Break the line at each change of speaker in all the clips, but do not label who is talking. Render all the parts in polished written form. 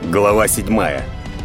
Глава 7.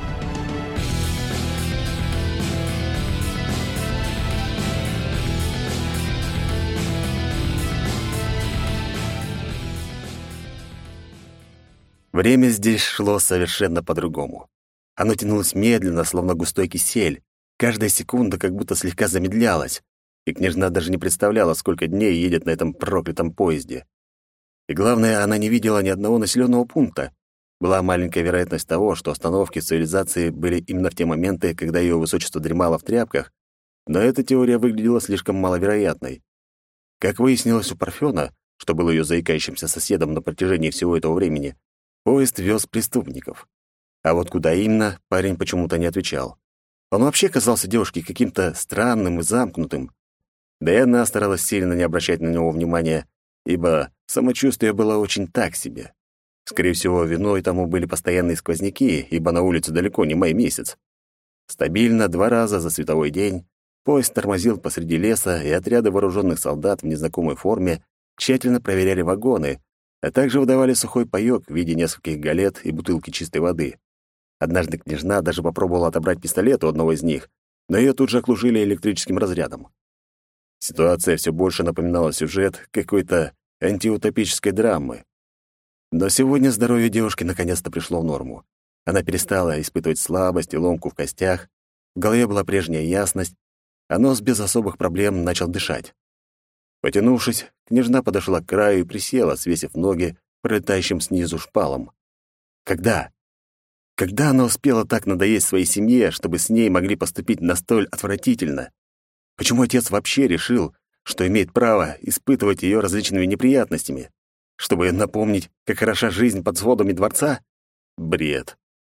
Время здесь шло совершенно по-другому. Оно тянулось медленно, словно густой кисель. Каждая секунда как будто слегка замедлялась, и княжна даже не представляла, сколько дней едет на этом проклятом поезде. И главное, она не видела ни одного населенного пункта. Была маленькая вероятность того, что остановки цивилизации были именно в те моменты, когда ее высочество дремало в тряпках, но эта теория выглядела слишком маловероятной. Как выяснилось у Парфёна, что был ее заикающимся соседом на протяжении всего этого времени, поезд вез преступников. А вот куда именно, парень почему-то не отвечал. Он вообще казался девушке каким-то странным и замкнутым. Да и она старалась сильно не обращать на него внимания, ибо самочувствие было очень так себе. Скорее всего, виной тому были постоянные сквозняки, ибо на улице далеко не май месяц. Стабильно 2 раза за световой день поезд тормозил посреди леса, и отряды вооруженных солдат в незнакомой форме тщательно проверяли вагоны, а также выдавали сухой паёк в виде нескольких галет и бутылки чистой воды. Однажды княжна даже попробовала отобрать пистолет у одного из них, но ее тут же окружили электрическим разрядом. Ситуация все больше напоминала сюжет какой-то антиутопической драмы. Но сегодня здоровье девушки наконец-то пришло в норму. Она перестала испытывать слабость и ломку в костях, в голове была прежняя ясность, а нос без особых проблем начал дышать. Потянувшись, княжна подошла к краю и присела, свесив ноги пролетающим снизу шпалом. Когда? Когда она успела так надоесть своей семье, чтобы с ней могли поступить настолько отвратительно? Почему отец вообще решил, что имеет право испытывать ее различными неприятностями? Чтобы напомнить, как хороша жизнь под сводами дворца? Бред.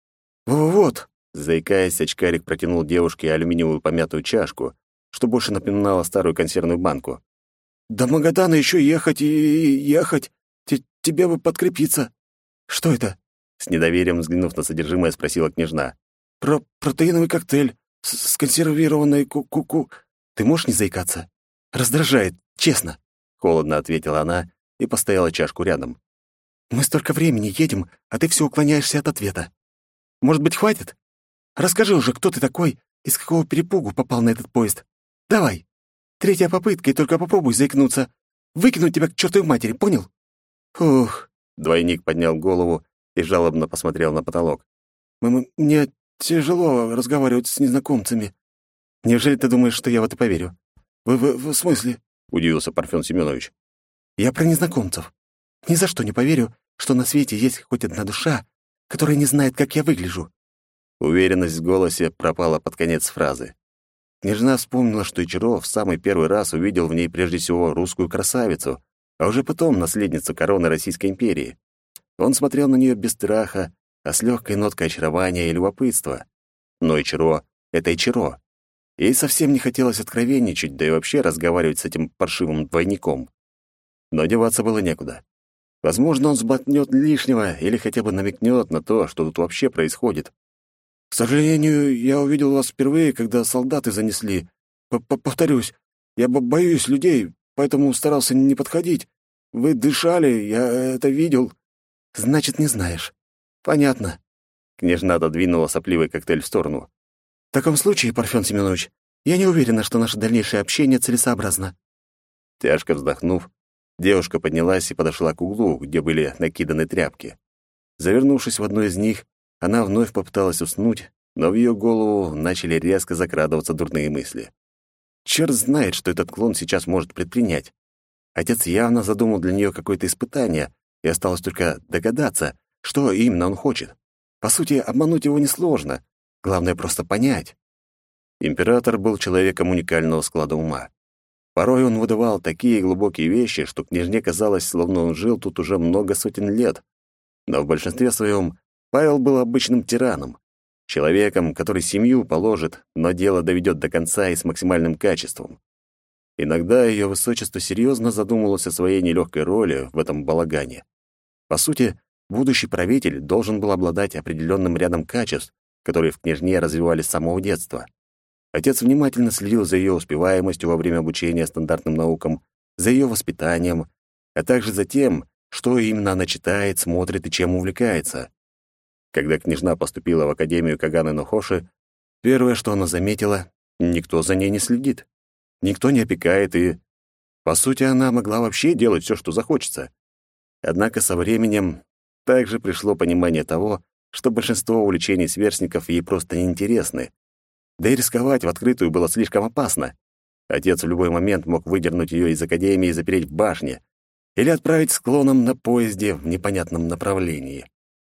«Вот», — заикаясь, очкарик протянул девушке алюминиевую помятую чашку, что больше напоминало старую консервную банку. «До Магадана еще ехать и ехать. Тебе бы подкрепиться». «Что это?» — с недоверием взглянув на содержимое, спросила княжна. «Протеиновый коктейль с консервированной ку-ку-ку». «Ты можешь не заикаться? Раздражает, честно», — холодно ответила она и поставила чашку рядом. «Мы столько времени едем, а ты все уклоняешься от ответа. Может быть, хватит? Расскажи уже, кто ты такой и с какого перепугу попал на этот поезд. Давай. 3-я попытка, и только попробуй заикнуться. Выкину тебя к чертовой матери, понял?» «Ух», — двойник поднял голову и жалобно посмотрел на потолок. «Мне тяжело разговаривать с незнакомцами». «Неужели ты думаешь, что я в это поверю?» В смысле?» — удивился Парфён Семёнович. «Я про незнакомцев. Ни за что не поверю, что на свете есть хоть одна душа, которая не знает, как я выгляжу». Уверенность в голосе пропала под конец фразы. Княжна вспомнила, что Ичиро в самый первый раз увидел в ней прежде всего русскую красавицу, а уже потом наследницу короны Российской империи. Он смотрел на нее без страха, а с легкой ноткой очарования и любопытства. Но Ичиро — это Ичиро. Ей совсем не хотелось откровенничать, да и вообще разговаривать с этим паршивым двойником. Но деваться было некуда. Возможно, он сболтнет лишнего или хотя бы намекнет на то, что тут вообще происходит. «К сожалению, я увидел вас впервые, когда солдаты занесли. Повторюсь, я боюсь людей, поэтому старался не подходить. Вы дышали, я это видел». «Значит, не знаешь. Понятно». Княжна отодвинула сопливый коктейль в сторону. «В таком случае, Парфён Семёнович, я не уверена, что наше дальнейшее общение целесообразно». Тяжко вздохнув, девушка поднялась и подошла к углу, где были накиданы тряпки. Завернувшись в одну из них, она вновь попыталась уснуть, но в ее голову начали резко закрадываться дурные мысли. Черт знает, что этот клон сейчас может предпринять. Отец явно задумал для нее какое-то испытание, и осталось только догадаться, что именно он хочет. По сути, обмануть его несложно. Главное просто понять. Император был человеком уникального склада ума. Порой он выдавал такие глубокие вещи, что княжне казалось, словно он жил тут уже много сотен лет. Но в большинстве своем Павел был обычным тираном, человеком, который семью положит, но дело доведет до конца и с максимальным качеством. Иногда ее высочество серьезно задумывалось о своей нелегкой роли в этом балагане. По сути, будущий правитель должен был обладать определенным рядом качеств, которые в княжне развивались с самого детства. Отец внимательно следил за ее успеваемостью во время обучения стандартным наукам, за ее воспитанием, а также за тем, что именно она читает, смотрит и чем увлекается. Когда княжна поступила в Академию Каганы Нохоши, первое, что она заметила, никто за ней не следит. Никто не опекает, и, по сути, она могла вообще делать все, что захочется. Однако со временем также пришло понимание того, что большинство увлечений сверстников ей просто неинтересны. Да и рисковать в открытую было слишком опасно. Отец в любой момент мог выдернуть ее из академии и запереть в башне или отправить с клоном на поезде в непонятном направлении.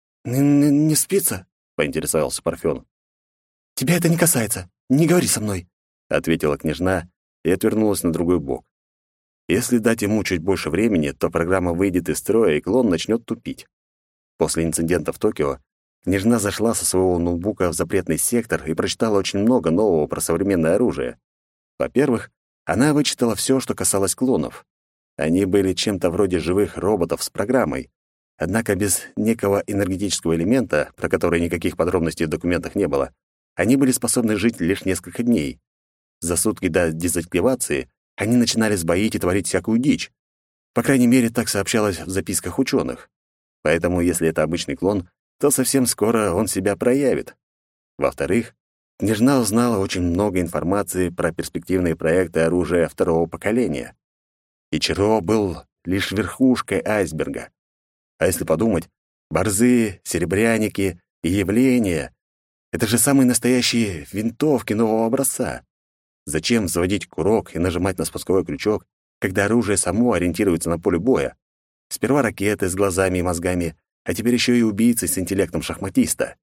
«Не спится?»
— поинтересовался Парфен.
«Тебя это не касается. Не говори со мной»,
— ответила княжна и отвернулась на другой бок. Если дать ему чуть больше времени, то программа выйдет из строя, и клон начнет тупить. После инцидента в Токио княжна зашла со своего ноутбука в запретный сектор и прочитала очень много нового про современное оружие. Во-первых, она вычитала все, что касалось клонов. Они были чем-то вроде живых роботов с программой. Однако без некого энергетического элемента, про который никаких подробностей в документах не было, они были способны жить лишь несколько дней. За сутки до дезактивации они начинали сбоить и творить всякую дичь. По крайней мере, так сообщалось в записках ученых. Поэтому, если это обычный клон, то совсем скоро он себя проявит. Во-вторых, княжна узнала очень много информации про перспективные проекты оружия второго поколения. Ичиро был лишь верхушкой айсберга. А если подумать, борзы, серебряники и явления — это же самые настоящие винтовки нового образца. Зачем заводить курок и нажимать на спусковой крючок, когда оружие само ориентируется на поле боя? Сперва ракеты с глазами и мозгами, а теперь еще и убийцы с интеллектом шахматиста.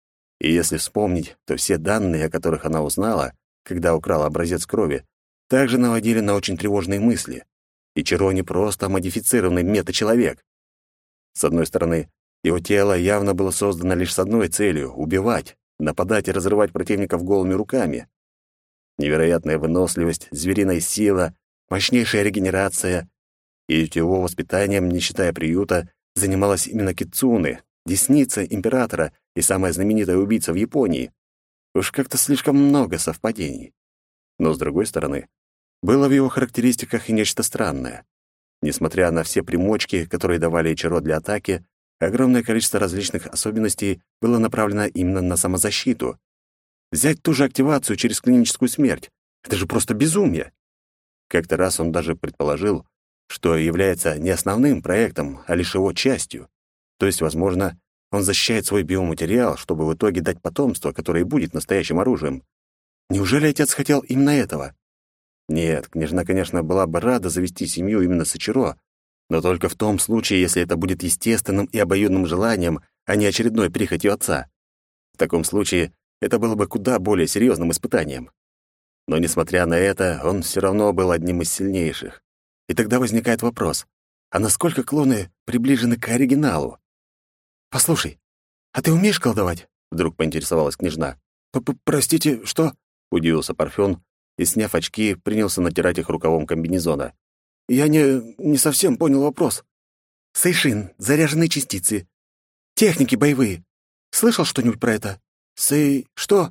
И если вспомнить, то все данные, о которых она узнала, когда украла образец крови, также наводили на очень тревожные мысли. Ичиро не просто модифицированный мета-человек. С одной стороны, его тело явно было создано лишь с одной целью — убивать, нападать и разрывать противников голыми руками. Невероятная выносливость, звериная сила, мощнейшая регенерация. И его воспитанием, не считая приюта, занималась именно Кицуне, десница императора и самая знаменитая убийца в Японии. Уж как-то слишком много совпадений. Но, с другой стороны, было в его характеристиках и нечто странное. Несмотря на все примочки, которые давали Ичиро для атаки, огромное количество различных особенностей было направлено именно на самозащиту. Взять ту же активацию через клиническую смерть — это же просто безумие. Как-то раз он даже предположил, что является не основным проектом, а лишь его частью. То есть, возможно, он защищает свой биоматериал, чтобы в итоге дать потомство, которое и будет настоящим оружием. Неужели отец хотел именно этого? Нет, княжна, конечно, была бы рада завести семью именно с Ичиро, но только в том случае, если это будет естественным и обоюдным желанием, а не очередной прихотью отца. В таком случае это было бы куда более серьезным испытанием. Но, несмотря на это, он все равно был одним из сильнейших. И тогда возникает вопрос, а насколько клоны приближены к оригиналу?
«Послушай, а ты умеешь колдовать?»
— вдруг поинтересовалась княжна.
«Простите, что?»
— удивился Парфен и, сняв очки, принялся натирать их рукавом комбинезона.
«Я не совсем понял вопрос».
«Сейшин, заряженные частицы. Техники боевые. Слышал что-нибудь про это?»
Что?»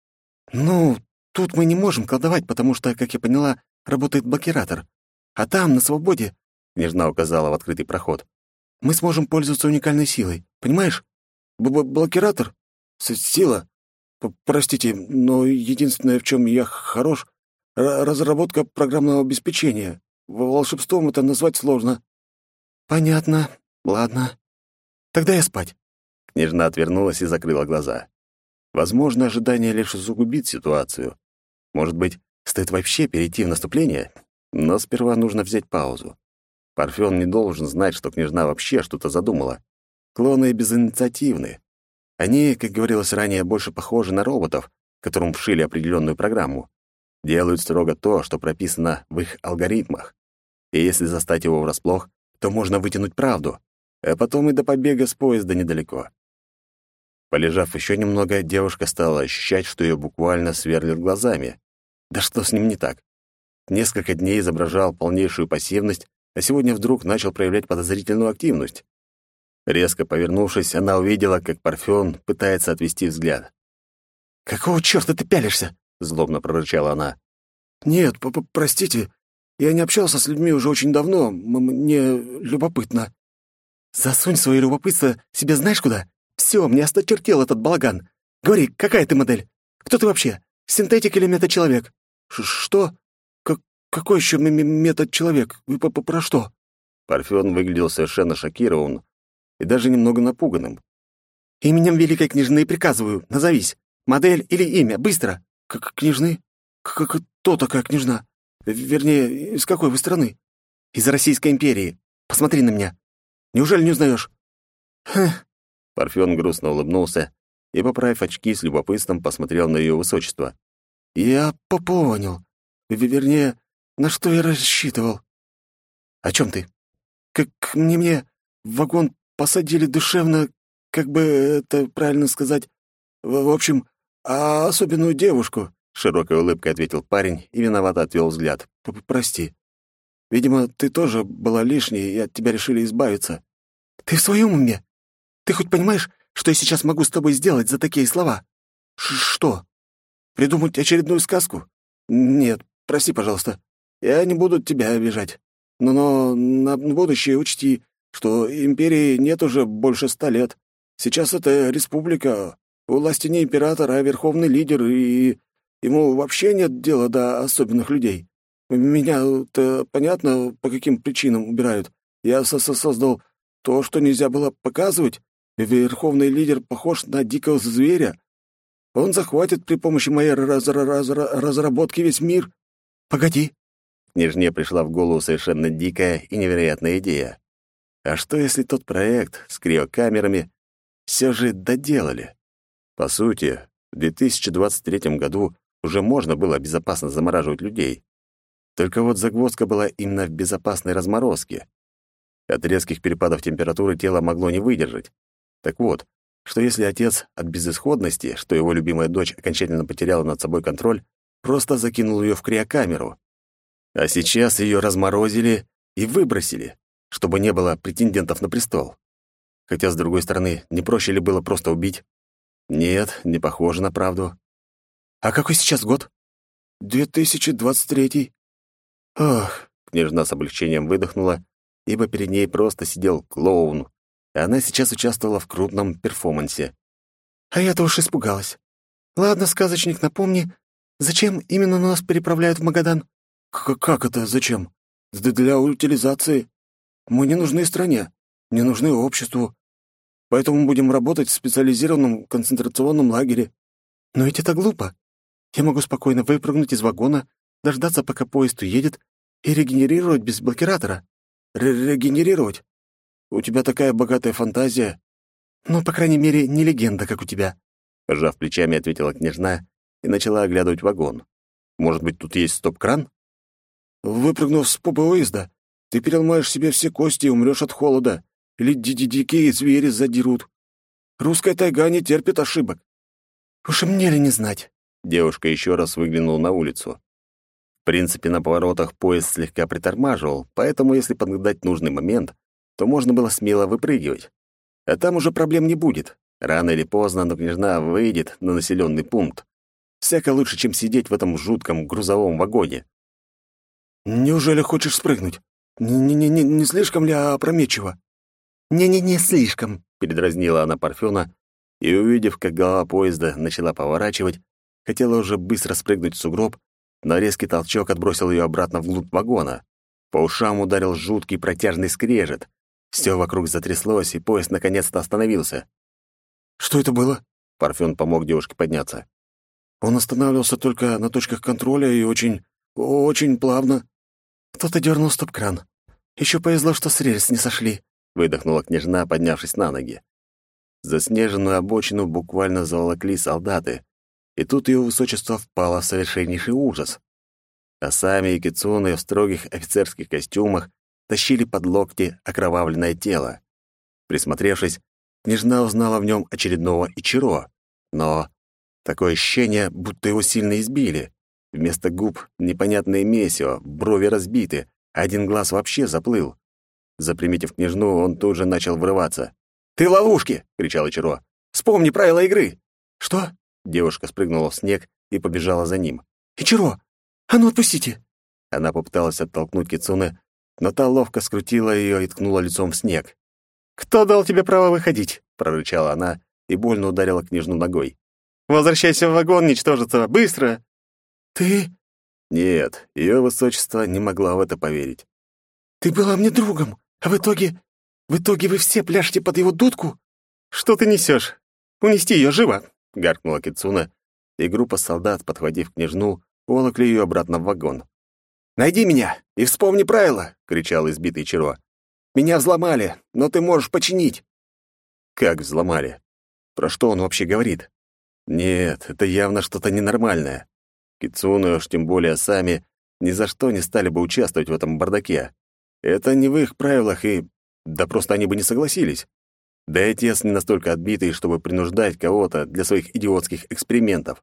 «Ну, тут мы не можем колдовать, потому что, как я поняла, работает блокиратор. А там, на свободе, — княжна указала в открытый проход, — мы сможем пользоваться уникальной силой. Понимаешь?»
«Блокиратор? Сила? Простите, но единственное, в чем я хорош — разработка программного обеспечения. Волшебством это назвать сложно».
«Понятно. Ладно. Тогда я спать».
Княжна отвернулась и закрыла глаза. Возможно, ожидание лишь усугубит ситуацию. Может быть, стоит вообще перейти в наступление? Но сперва нужно взять паузу. Парфен не должен знать, что княжна вообще что-то задумала. Клоны безинициативны. Они, как говорилось ранее, больше похожи на роботов, которым вшили определенную программу. Делают строго то, что прописано в их алгоритмах. И если застать его врасплох, то можно вытянуть правду, а потом и до побега с поезда недалеко. Полежав еще немного, девушка стала ощущать, что ее буквально сверлят глазами. Да что с ним не так? Несколько дней изображал полнейшую пассивность, а сегодня вдруг начал проявлять подозрительную активность. Резко повернувшись, она увидела, как Парфен пытается отвести взгляд.
«Какого чёрта ты пялишься?» — злобно прорычала она.
«Нет, простите, я не общался с людьми уже очень давно, мне любопытно».
«Засунь свое любопытство себе знаешь куда? В Все, мне осточертел этот балаган. Говори, какая ты модель? Кто ты вообще? Синтетик или метачеловек?»
Что? Какой еще метод-человек? Вы про что?»
Парфен выглядел совершенно шокированным и даже немного напуганным.
«Именем великой княжны приказываю, назовись. Модель или имя, быстро!»
«Как княжны? Кто такая княжна? Вернее, из какой вы страны?»
«Из Российской империи. Посмотри на меня. Неужели не узнаешь?»
«Хм».
Парфен грустно улыбнулся и, поправив очки, с любопытством посмотрел на ее высочество.
«Я понял. Вернее, на что я рассчитывал».
«О чем ты?»
«Как мне в вагон посадили душевно, как бы это правильно сказать, в общем, особенную девушку», — широкой улыбкой ответил парень и виновато отвел взгляд. «Прости. Видимо, ты тоже была лишней, и от тебя решили избавиться».
«Ты в своем уме? Ты хоть понимаешь, что я сейчас могу с тобой сделать за такие слова?»
«Что? Придумать очередную сказку? Нет, прости, пожалуйста. Я не буду тебя обижать. Но на будущее учти, что империи нет уже больше 100 лет. Сейчас это республика. У власти не император, а верховный лидер, и ему вообще нет дела до особенных людей. Меня-то понятно, по каким причинам убирают. Я создал то, что нельзя было показывать. Верховный лидер похож на дикого зверя. Он захватит при помощи моей разработки весь мир».
«Погоди».
Княжне пришла в голову совершенно дикая и невероятная идея. А что, если тот проект с криокамерами все же доделали? По сути, в 2023 году уже можно было безопасно замораживать людей. Только вот загвоздка была именно в безопасной разморозке. От резких перепадов температуры тело могло не выдержать. Так вот, что если отец от безысходности, что его любимая дочь окончательно потеряла над собой контроль, просто закинул ее в криокамеру. А сейчас ее разморозили и выбросили, чтобы не было претендентов на престол. Хотя, с другой стороны, не проще ли было просто убить? Нет, не похоже на правду.
«А какой сейчас год?»
2023.
Ох, княжна с облегчением выдохнула, ибо перед ней просто сидел клоун, и она сейчас участвовала в крупном перформансе.
«А я-то уж испугалась. Ладно, сказочник, напомни, зачем именно нас переправляют в Магадан?»
«Как это зачем? Для утилизации. Мы не нужны стране, не нужны обществу. Поэтому будем работать в специализированном концентрационном лагере».
«Но ведь это глупо. Я могу спокойно выпрыгнуть из вагона, дождаться, пока поезд уедет, и регенерировать без блокиратора».
«Регенерировать? У тебя такая богатая фантазия».
«Ну, по крайней мере, не легенда, как у тебя».
Пожав плечами, ответила княжна и начала оглядывать вагон. Может быть, тут есть стоп-кран?
«Выпрыгнув с поезда, ты переломаешь себе все кости и умрешь от холода. Или дикие звери задерут. Русская тайга не терпит ошибок».
«Уж и мне ли не знать?»
Девушка еще раз выглянула на улицу. В принципе, на поворотах поезд слегка притормаживал, поэтому, если подгадать нужный момент, то можно было смело выпрыгивать. А там уже проблем не будет. Рано или поздно, но княжна выйдет на населенный пункт. Всяко лучше, чем сидеть в этом жутком грузовом вагоне.
«Неужели хочешь спрыгнуть? Не слишком ли опрометчиво?»
«Не слишком»,
— передразнила она Парфена, и, увидев, как голова поезда начала поворачивать, хотела уже быстро спрыгнуть в сугроб, но резкий толчок отбросил ее обратно вглубь вагона. По ушам ударил жуткий протяжный скрежет. Все вокруг затряслось, и поезд наконец-то остановился.
«Что это было?»
Парфен помог девушке подняться.
«Он останавливался только на точках контроля и очень плавно».
«Кто-то дернул стоп-кран. Еще повезло, что с рельс не сошли»,
— выдохнула княжна, поднявшись на ноги. Заснеженную обочину буквально заволокли солдаты, и тут ее высочество впало в совершеннейший ужас. А сами якицуны в строгих офицерских костюмах тащили под локти окровавленное тело. Присмотревшись, княжна узнала в нем очередного Ичиро, но такое ощущение, будто его сильно избили. Вместо губ непонятное месиво, брови разбиты, а один глаз вообще заплыл. Заприметив княжну, он тут же начал врываться. «Ты в ловушке!» — кричал Ичиро. «Вспомни правила игры!»
«Что?»
— девушка спрыгнула в снег и побежала за ним.
«Ичиро! А ну отпустите!»
Она попыталась оттолкнуть Кицуне, но та ловко скрутила ее и ткнула лицом в снег.
«Кто дал тебе право выходить?» —
прорычала она и больно ударила княжну ногой. «Возвращайся в вагон, ничтожество! Быстро!»
«Ты...
Нет, ее высочество не могла в это поверить.
ты была мне другом, а в итоге... вы все пляшете под его дудку?»
«Что ты несешь? Унести ее живо!» — гаркнула Кицуна, и группа солдат, подхватив княжну, уволокли ее обратно в вагон. «Найди меня и вспомни правила!» — кричал избитый Чиро. «Меня взломали, но ты можешь починить!» Как взломали? Про что он вообще говорит? Нет, это явно что-то ненормальное. Кицуны, уж тем более сами, ни за что не стали бы участвовать в этом бардаке. Это не в их правилах, и... да просто они бы не согласились. Да и отец не настолько отбитый, чтобы принуждать кого-то для своих идиотских экспериментов.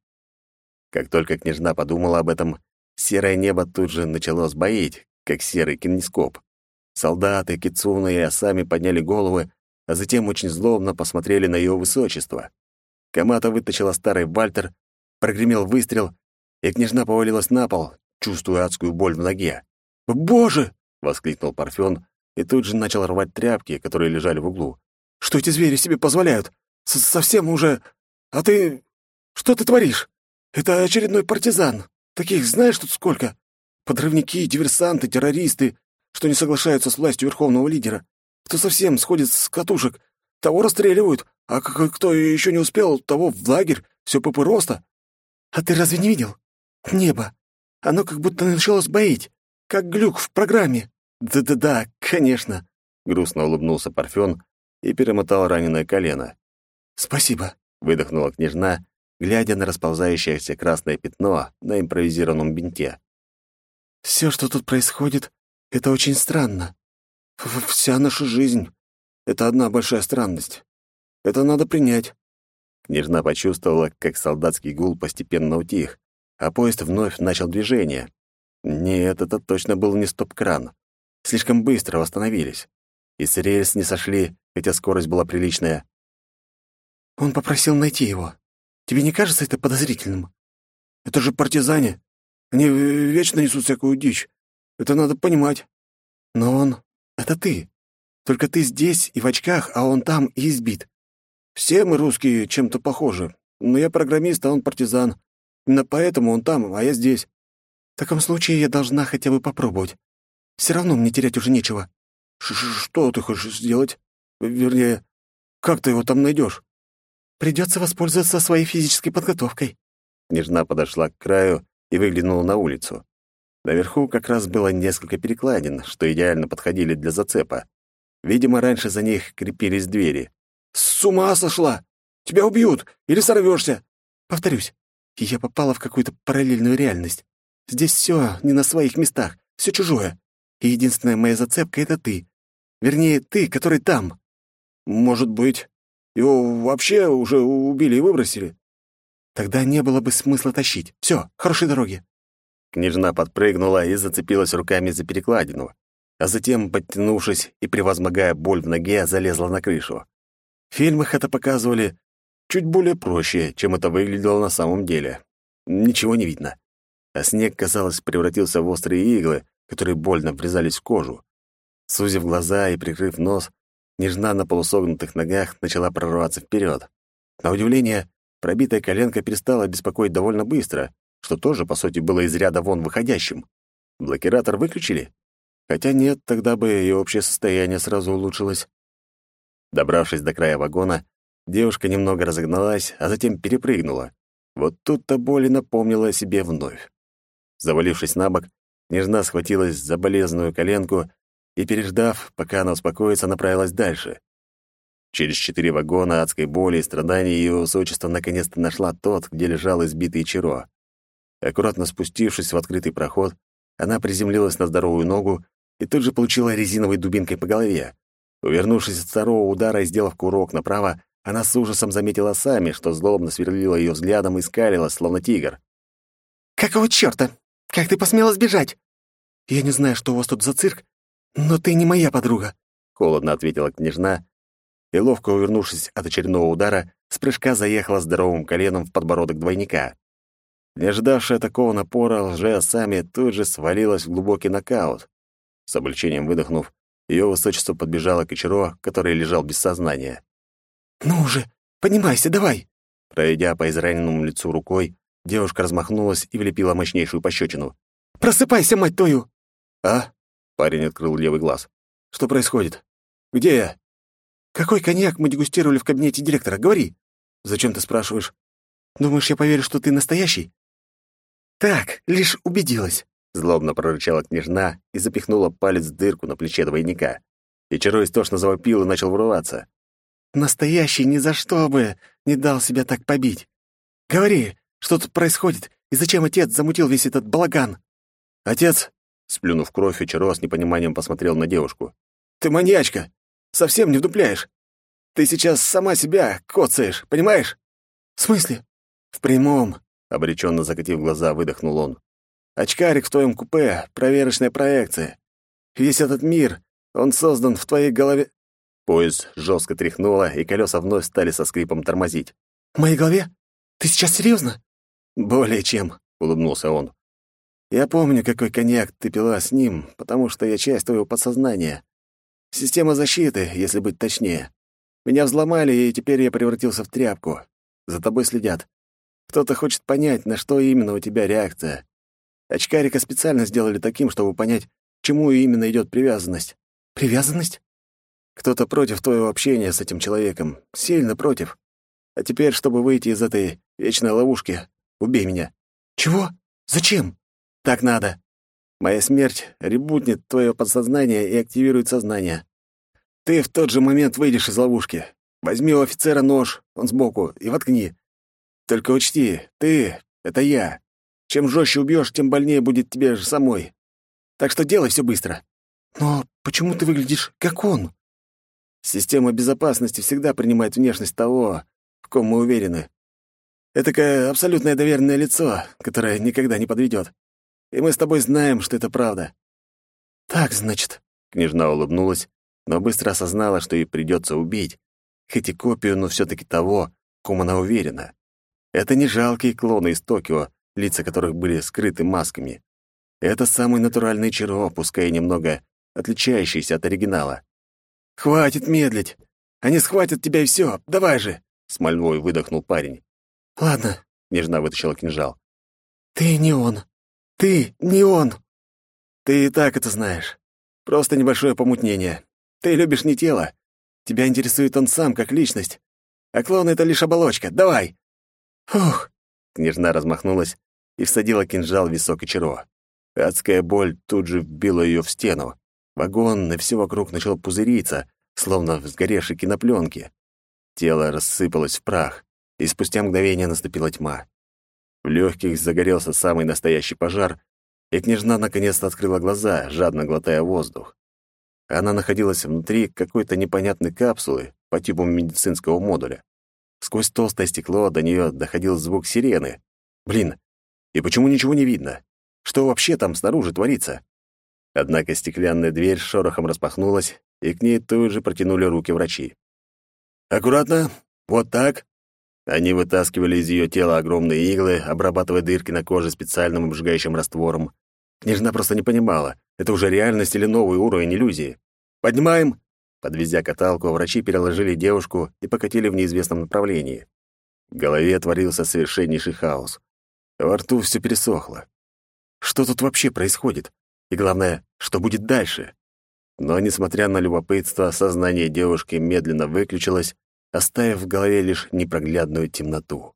Как только княжна подумала об этом, серое небо тут же начало сбоить, как серый кинескоп. Солдаты, кицуны и осами подняли головы, а затем очень злобно посмотрели на ее высочество. Камата вытащила старый вальтер, прогремел выстрел, и княжна повалилась на пол, чувствуя адскую боль в ноге.
«Боже!»
— воскликнул Парфён и тут же начал рвать тряпки, которые лежали в углу.
«Что эти звери себе позволяют? Совсем уже... А ты... что ты творишь? Это очередной партизан. Таких знаешь тут сколько? Подрывники, диверсанты, террористы, что не соглашаются с властью верховного лидера. Кто совсем сходит с катушек, того расстреливают, а кто еще не успел, того в лагерь, все пупы роста. А ты разве не видел? Небо. Оно как будто начало сбоить, как глюк в программе. Да-да-да, конечно.
Грустно улыбнулся Парфён и перемотал раненое колено.
«Спасибо»,
— выдохнула княжна, глядя на расползающееся красное пятно на импровизированном бинте.
«Все, что тут происходит, это очень странно. Вся наша жизнь — это одна большая странность. Это надо принять».
Княжна почувствовала, как солдатский гул постепенно утих, а поезд вновь начал движение. Нет, это точно был не стоп-кран. Слишком быстро восстановились. И с рельс не сошли, хотя скорость была приличная.
«Он попросил найти его. Тебе не кажется это подозрительным? Это же партизане. Они вечно несут всякую дичь. Это надо понимать. Но он — это ты. Только ты здесь и в очках, а он там и избит. Все мы, русские, чем-то похожи. Но я программист, а он партизан. Именно поэтому он там, а я здесь. В таком случае я должна хотя бы попробовать. Все равно мне терять уже нечего. Что ты хочешь сделать? Вернее, как ты его там найдешь? Придется воспользоваться своей физической подготовкой».
Княжна подошла к краю и выглянула на улицу. Наверху как раз было несколько перекладин, что идеально подходили для зацепа. Видимо, раньше за них крепились двери.
«С ума сошла! Тебя убьют! Или сорвешься!» «Повторюсь, я попала в какую-то параллельную реальность. Здесь все не на своих местах, все чужое. И единственная моя зацепка — это ты. Вернее, ты, который там». «Может быть, его вообще уже убили и выбросили?» «Тогда не было бы смысла тащить. Все, хорошей дороги».
Княжна подпрыгнула и зацепилась руками за перекладину, а затем, подтянувшись и превозмогая боль в ноге, залезла на крышу. В фильмах это показывали чуть более проще, чем это выглядело на самом деле. Ничего не видно. А снег, казалось, превратился в острые иглы, которые больно врезались в кожу. Сузив глаза и прикрыв нос, княжна на полусогнутых ногах начала прорываться вперед. На удивление, пробитая коленка перестала беспокоить довольно быстро, что тоже, по сути, было из ряда вон выходящим. Блокиратор выключили? Хотя нет, тогда бы ее общее состояние сразу улучшилось. Добравшись до края вагона, девушка немного разогналась, а затем перепрыгнула. Вот тут-то боль и напомнила о себе вновь. Завалившись на бок, княжна схватилась за болезненную коленку и, переждав, пока она успокоится, направилась дальше. Через 4 вагона адской боли и страданий ее высочество наконец-то нашла тот, где лежал избитый Чиро. Аккуратно спустившись в открытый проход, она приземлилась на здоровую ногу и тут же получила резиновой дубинкой по голове. Увернувшись от второго удара и сделав курок направо, она с ужасом заметила Сами, что злобно сверлила ее взглядом и скалилась, словно тигр.
«Какого чёрта? Как ты посмела сбежать?» «Я не знаю, что у вас тут за цирк, но ты не моя подруга»,
— холодно ответила княжна, и, ловко увернувшись от очередного удара, с прыжка заехала здоровым коленом в подбородок двойника. Не ожидавшая такого напора, лже-Сами тут же свалилась в глубокий нокаут. С облегчением выдохнув, ее высочество подбежало к Ичиро, который лежал без сознания.
«Ну же, Поднимайся, давай!»
Пройдя по израненному лицу рукой, девушка размахнулась и влепила мощнейшую пощечину.
«Просыпайся, мать твою!»
«А?» — парень открыл левый глаз. «Что происходит? Где я?»
«Какой коньяк мы дегустировали в кабинете директора? Говори!»
«Зачем ты спрашиваешь?»
«Думаешь, я поверю, что ты настоящий?» «Так, лишь убедилась».
Злобно прорычала княжна и запихнула палец в дырку на плече двойника. Ичиро истошно завопил и начал вырываться.
«Настоящий ни за что бы не дал себя так побить. Говори, что тут происходит и зачем отец замутил весь этот балаган?»
«Отец?» — сплюнув кровь, Ичиро с непониманием посмотрел на девушку. «Ты маньячка! Совсем не вдупляешь! Ты сейчас сама себя коцаешь, понимаешь?»
«В смысле?»
«В прямом», — обреченно закатив глаза, выдохнул он. «Очкарик в твоем купе — проверочная проекция. Весь этот мир, он создан в твоей голове...» Поезд жестко тряхнуло, и колеса вновь стали со скрипом тормозить.
«В моей голове? Ты сейчас серьезно?»
«Более чем», — улыбнулся он. «Я помню, какой коньяк ты пила с ним, потому что я часть твоего подсознания. Система защиты, если быть точнее. Меня взломали, и теперь я превратился в тряпку. За тобой следят. Кто-то хочет понять, на что именно у тебя реакция. Очкарика специально сделали таким, чтобы понять, к чему именно идет привязанность».
«Привязанность?»
«Кто-то против твоего общения с этим человеком. Сильно против. А теперь, чтобы выйти из этой вечной ловушки, убей меня».
«Чего? Зачем?»
«Так надо. Моя смерть ребутнет твое подсознание и активирует сознание. Ты в тот же момент выйдешь из ловушки. Возьми у офицера нож, он сбоку, и воткни. Только учти, ты — это я. Чем жестче убьешь, тем больнее будет тебе же самой. Так что делай все быстро».
«Но почему ты выглядишь как он?»
Система безопасности всегда принимает внешность того, в ком мы уверены. Этакое абсолютное доверенное лицо, которое никогда не подведет. И мы с тобой знаем, что это правда».
«Так, значит...»
— княжна улыбнулась, но быстро осознала, что ей придется убить, хоть и копию, но все-таки того, в ком она уверена. Это не жалкие клоны из Токио, лица которых были скрыты масками. Это самый натуральный Ичиро, пускай и немного отличающийся от оригинала. «Хватит медлить! Они схватят тебя и все! Давай же!» — с мольбой выдохнул парень.
«Ладно»,
— княжна вытащила кинжал.
«Ты не он! Ты не он!»
«Ты и так это знаешь. Просто небольшое помутнение. Ты любишь не тело. Тебя интересует он сам, как личность. А клон — это лишь оболочка. Давай!»
«Фух!»
— княжна размахнулась и всадила кинжал в висок Ичиро. Адская боль тут же вбила ее в стену. Вагон и все вокруг начало пузыриться, словно в сгоревшей кинопленке. Тело рассыпалось в прах, и спустя мгновение наступила тьма. В легких загорелся самый настоящий пожар, и княжна наконец-то открыла глаза, жадно глотая воздух. Она находилась внутри какой-то непонятной капсулы по типу медицинского модуля. Сквозь толстое стекло до нее доходил звук сирены. Блин, и почему ничего не видно? Что вообще там снаружи творится? Однако стеклянная дверь с шорохом распахнулась, и к ней тут же протянули руки врачи. «Аккуратно, вот так». Они вытаскивали из ее тела огромные иглы, обрабатывая дырки на коже специальным обжигающим раствором. Княжна просто не понимала, это уже реальность или новый уровень иллюзии. «Поднимаем!» Подвезя каталку, врачи переложили девушку и покатили в неизвестном направлении. В голове творился совершеннейший хаос. Во рту все пересохло. Что тут вообще происходит? И главное, что будет дальше? Но, несмотря на любопытство, сознание девушки медленно выключилось, оставив в голове лишь непроглядную темноту.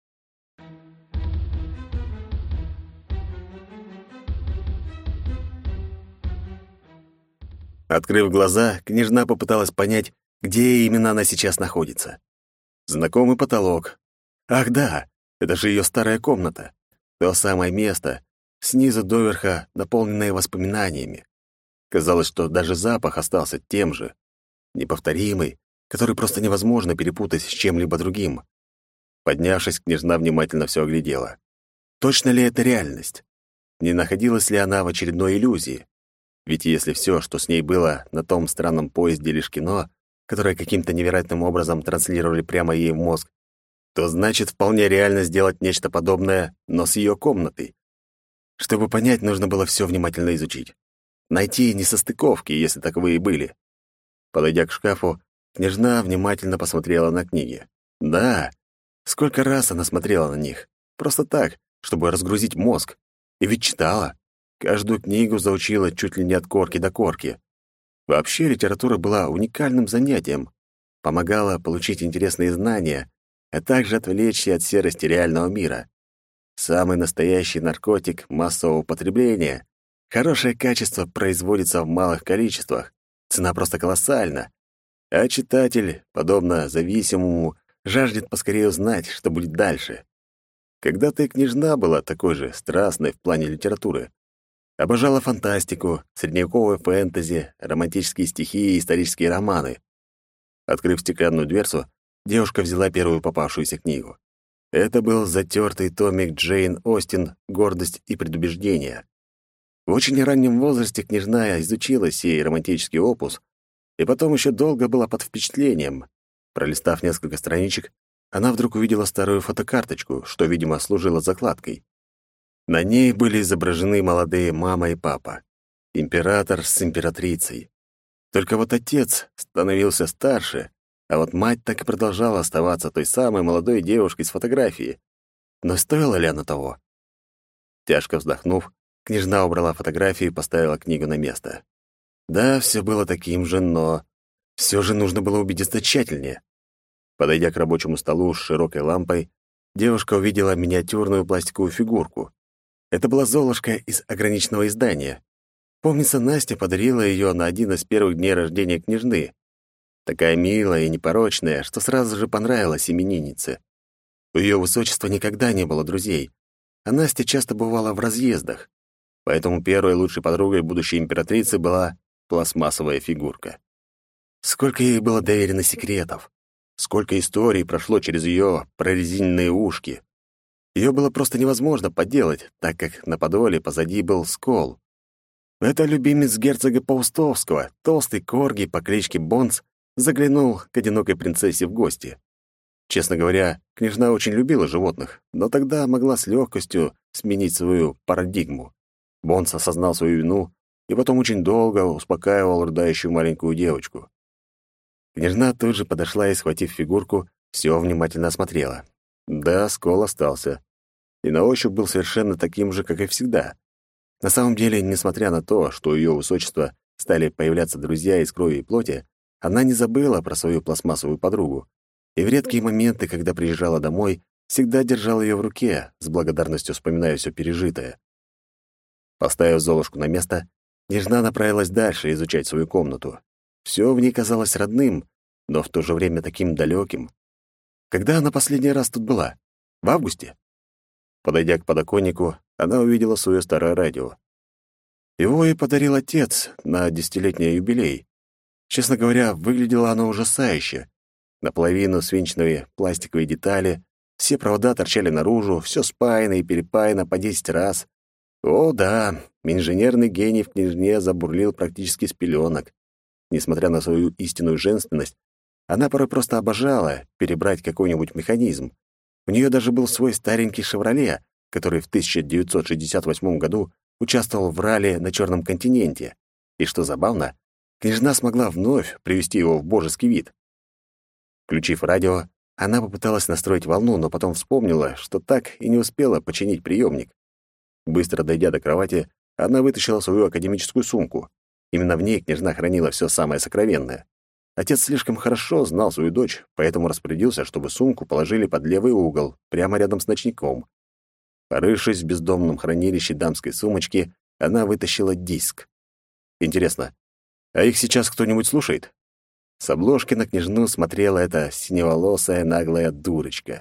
Открыв глаза, княжна попыталась понять, где именно она сейчас находится. Знакомый потолок. Ах да, это же ее старая комната. То самое место, снизу доверха наполненное воспоминаниями. Казалось, что даже запах остался тем же, неповторимый, который просто невозможно перепутать с чем-либо другим. Поднявшись, княжна внимательно все оглядела. Точно ли это реальность? Не находилась ли она в очередной иллюзии? Ведь если все, что с ней было на том странном поезде, лишь кино, которое каким-то невероятным образом транслировали прямо ей в мозг, то значит вполне реально сделать нечто подобное, но с ее комнатой. Чтобы понять, нужно было все внимательно изучить. Найти несостыковки, если таковые были. Подойдя к шкафу, княжна внимательно посмотрела на книги. Да, сколько раз она смотрела на них. Просто так, чтобы разгрузить мозг. И ведь читала. Каждую книгу заучила чуть ли не от корки до корки. Вообще литература была уникальным занятием. Помогала получить интересные знания, а также отвлечься от серости реального мира. Самый настоящий наркотик массового потребления. Хорошее качество производится в малых количествах. Цена просто колоссальна. А читатель, подобно зависимому, жаждет поскорее узнать, что будет дальше. Когда-то и княжна была такой же страстной в плане литературы. Обожала фантастику, средневековое фэнтези, романтические стихи и исторические романы. Открыв стеклянную дверцу, девушка взяла первую попавшуюся книгу. Это был затертый томик Джейн Остин «Гордость и предубеждение». В очень раннем возрасте княжна изучила сей романтический опус, и потом еще долго была под впечатлением. Пролистав несколько страничек, она вдруг увидела старую фотокарточку, что, видимо, служила закладкой. На ней были изображены молодые мама и папа, император с императрицей. Только вот отец становился старше, а вот мать так и продолжала оставаться той самой молодой девушкой с фотографии. Но стоило ли оно того? Тяжко вздохнув, княжна убрала фотографию и поставила книгу на место. Да, все было таким же, но все же нужно было убедиться тщательнее. Подойдя к рабочему столу с широкой лампой, девушка увидела миниатюрную пластиковую фигурку. Это была Золушка из ограниченного издания. Помнится, Настя подарила ее на один из первых дней рождения княжны. Такая милая и непорочная, что сразу же понравилась имениннице. У ее высочества никогда не было друзей, а Настя часто бывала в разъездах, поэтому первой лучшей подругой будущей императрицы была пластмассовая фигурка. Сколько ей было доверено секретов, сколько историй прошло через ее прорезиненные ушки. Ее было просто невозможно подделать, так как на подоле позади был скол. Это любимец герцога Паустовского, толстый корги по кличке Бонс, заглянул к одинокой принцессе в гости. Честно говоря, княжна очень любила животных, но тогда могла с легкостью сменить свою парадигму. Бонс осознал свою вину и потом очень долго успокаивал рыдающую маленькую девочку. Княжна тут же подошла и, схватив фигурку, все внимательно осмотрела. Да, скол остался. И на ощупь был совершенно таким же, как и всегда. На самом деле, несмотря на то, что у ее высочества стали появляться друзья из крови и плоти, она не забыла про свою пластмассовую подругу. И в редкие моменты, когда приезжала домой, всегда держала ее в руке, с благодарностью вспоминая все пережитое. Поставив Золушку на место, княжна направилась дальше изучать свою комнату. Все в ней казалось родным, но в то же время таким далеким. Когда она последний раз тут была? В августе? Подойдя к подоконнику, она увидела свое старое радио. Его ей подарил отец на 10-летний юбилей. Честно говоря, выглядело оно ужасающе. Наполовину свинчатые пластиковые детали, все провода торчали наружу, все спаяно и перепаяно по 10 раз. О, да, инженерный гений в княжне забурлил практически с пеленок. Несмотря на свою истинную женственность, она порой просто обожала перебрать какой-нибудь механизм. У нее даже был свой старенький «Шевроле», который в 1968 году участвовал в ралли на Черном континенте. И что забавно, княжна смогла вновь привести его в божеский вид. Включив радио, она попыталась настроить волну, но потом вспомнила, что так и не успела починить приемник. Быстро дойдя до кровати, она вытащила свою академическую сумку. Именно в ней княжна хранила все самое сокровенное. Отец слишком хорошо знал свою дочь, поэтому распорядился, чтобы сумку положили под левый угол, прямо рядом с ночником. Порывшись в бездомном хранилище дамской сумочки, она вытащила диск. Интересно, а их сейчас кто-нибудь слушает? С обложки на княжну смотрела эта синеволосая наглая дурочка.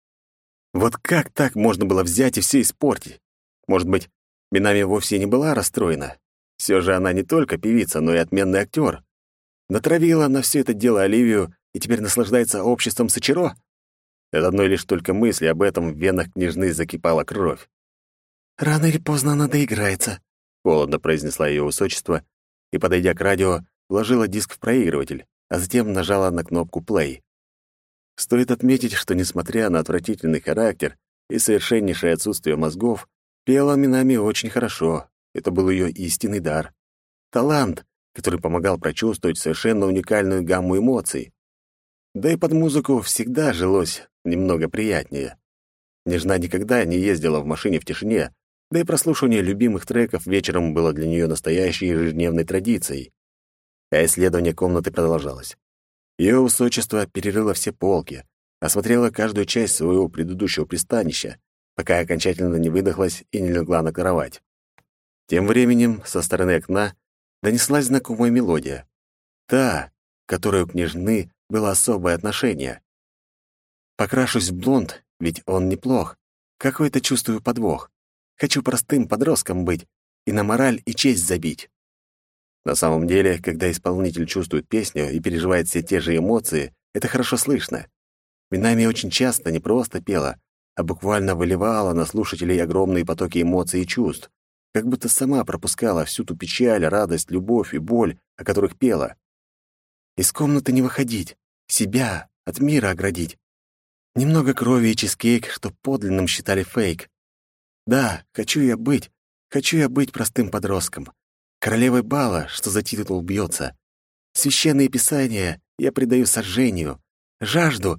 Вот как так можно было взять и все испортить? Может быть, Минами вовсе не была расстроена? Все же она не только певица, но и отменный актер. Натравила на все это дело Оливию и теперь наслаждается обществом Сочиро? От одной лишь только мысли об этом в венах княжны закипала кровь. «Рано или поздно она доиграется», — холодно произнесла ее высочество и, подойдя к радио, вложила диск в проигрыватель, а затем нажала на кнопку «плей». Стоит отметить, что, несмотря на отвратительный характер и совершеннейшее отсутствие мозгов, пела Минами очень хорошо. Это был ее истинный дар. Талант, который помогал прочувствовать совершенно уникальную гамму эмоций. Да и под музыку всегда жилось немного приятнее. Княжна никогда не ездила в машине в тишине, да и прослушивание любимых треков вечером было для нее настоящей ежедневной традицией. А исследование комнаты продолжалось. Ее высочество перерыло все полки, осмотрела каждую часть своего предыдущего пристанища, пока окончательно не выдохлась и не легла на кровать. Тем временем со стороны окна донеслась знакомая мелодия. Та, к которой у княжны было особое отношение. Покрашусь в блонд, ведь он неплох. Какой-то чувствую подвох. Хочу простым подростком быть и на мораль и честь забить. На самом деле, когда исполнитель чувствует песню и переживает все те же эмоции, это хорошо слышно. Минами очень часто не просто пела, а буквально выливала на слушателей огромные потоки эмоций и чувств, как будто сама пропускала всю ту печаль, радость, любовь и боль, о которых пела. Из комнаты не выходить, себя от мира оградить. Немного крови и чизкейк, что подлинным считали фейк. Да, хочу я быть простым подростком. Королевой бала, что за титул бьется. Священные писания я предаю сожжению. Жажду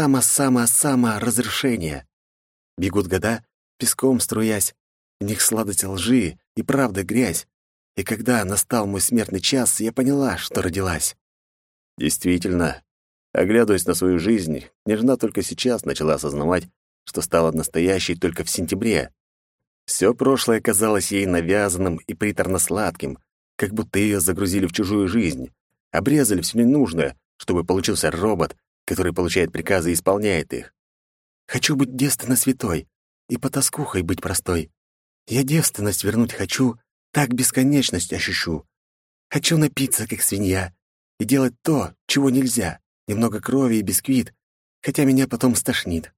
само разрешения. Бегут года, песком струясь, в них сладость лжи и правда грязь. И когда настал мой смертный час, я поняла, что родилась. Действительно, оглядываясь на свою жизнь, княжна только сейчас начала осознавать, что стала настоящей только в сентябре. Все прошлое казалось ей навязанным и приторно-сладким, как будто ее загрузили в чужую жизнь, обрезали все ненужное, чтобы получился робот, который получает приказы и исполняет их. Хочу быть девственно святой и потаскухой быть простой. Я девственность вернуть хочу, так бесконечность ощущу. Хочу напиться, как свинья, и делать то, чего нельзя, немного крови и бисквит, хотя меня потом стошнит.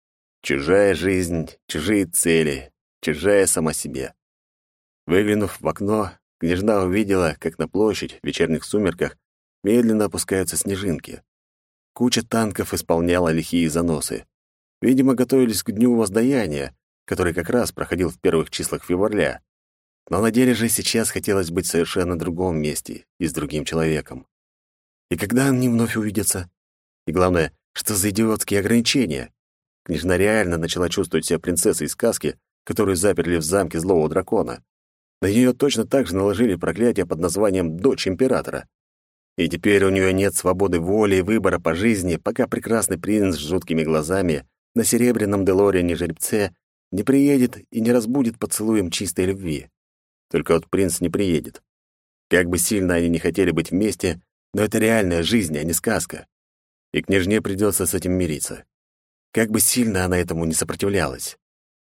Чужая жизнь, чужие цели, чужая сама себе. Выглянув в окно, княжна увидела, как на площадь в вечерних сумерках медленно опускаются снежинки. Куча танков исполняла лихие заносы. Видимо, готовились к дню воздаяния, который как раз проходил в первых числах февраля. Но на деле же сейчас хотелось быть в совершенно другом месте и с другим человеком. И когда они вновь увидятся? И главное, что за идиотские ограничения? Княжна реально начала чувствовать себя принцессой из сказки, которую заперли в замке злого дракона. На нее точно так же наложили проклятие под названием «Дочь императора». И теперь у нее нет свободы воли и выбора по жизни, пока прекрасный принц с жуткими глазами на серебряном Делориане-жеребце не приедет и не разбудит поцелуем чистой любви. Только вот принц не приедет. Как бы сильно они не хотели быть вместе, но это реальная жизнь, а не сказка. И княжне придется с этим мириться. Как бы сильно она этому не сопротивлялась.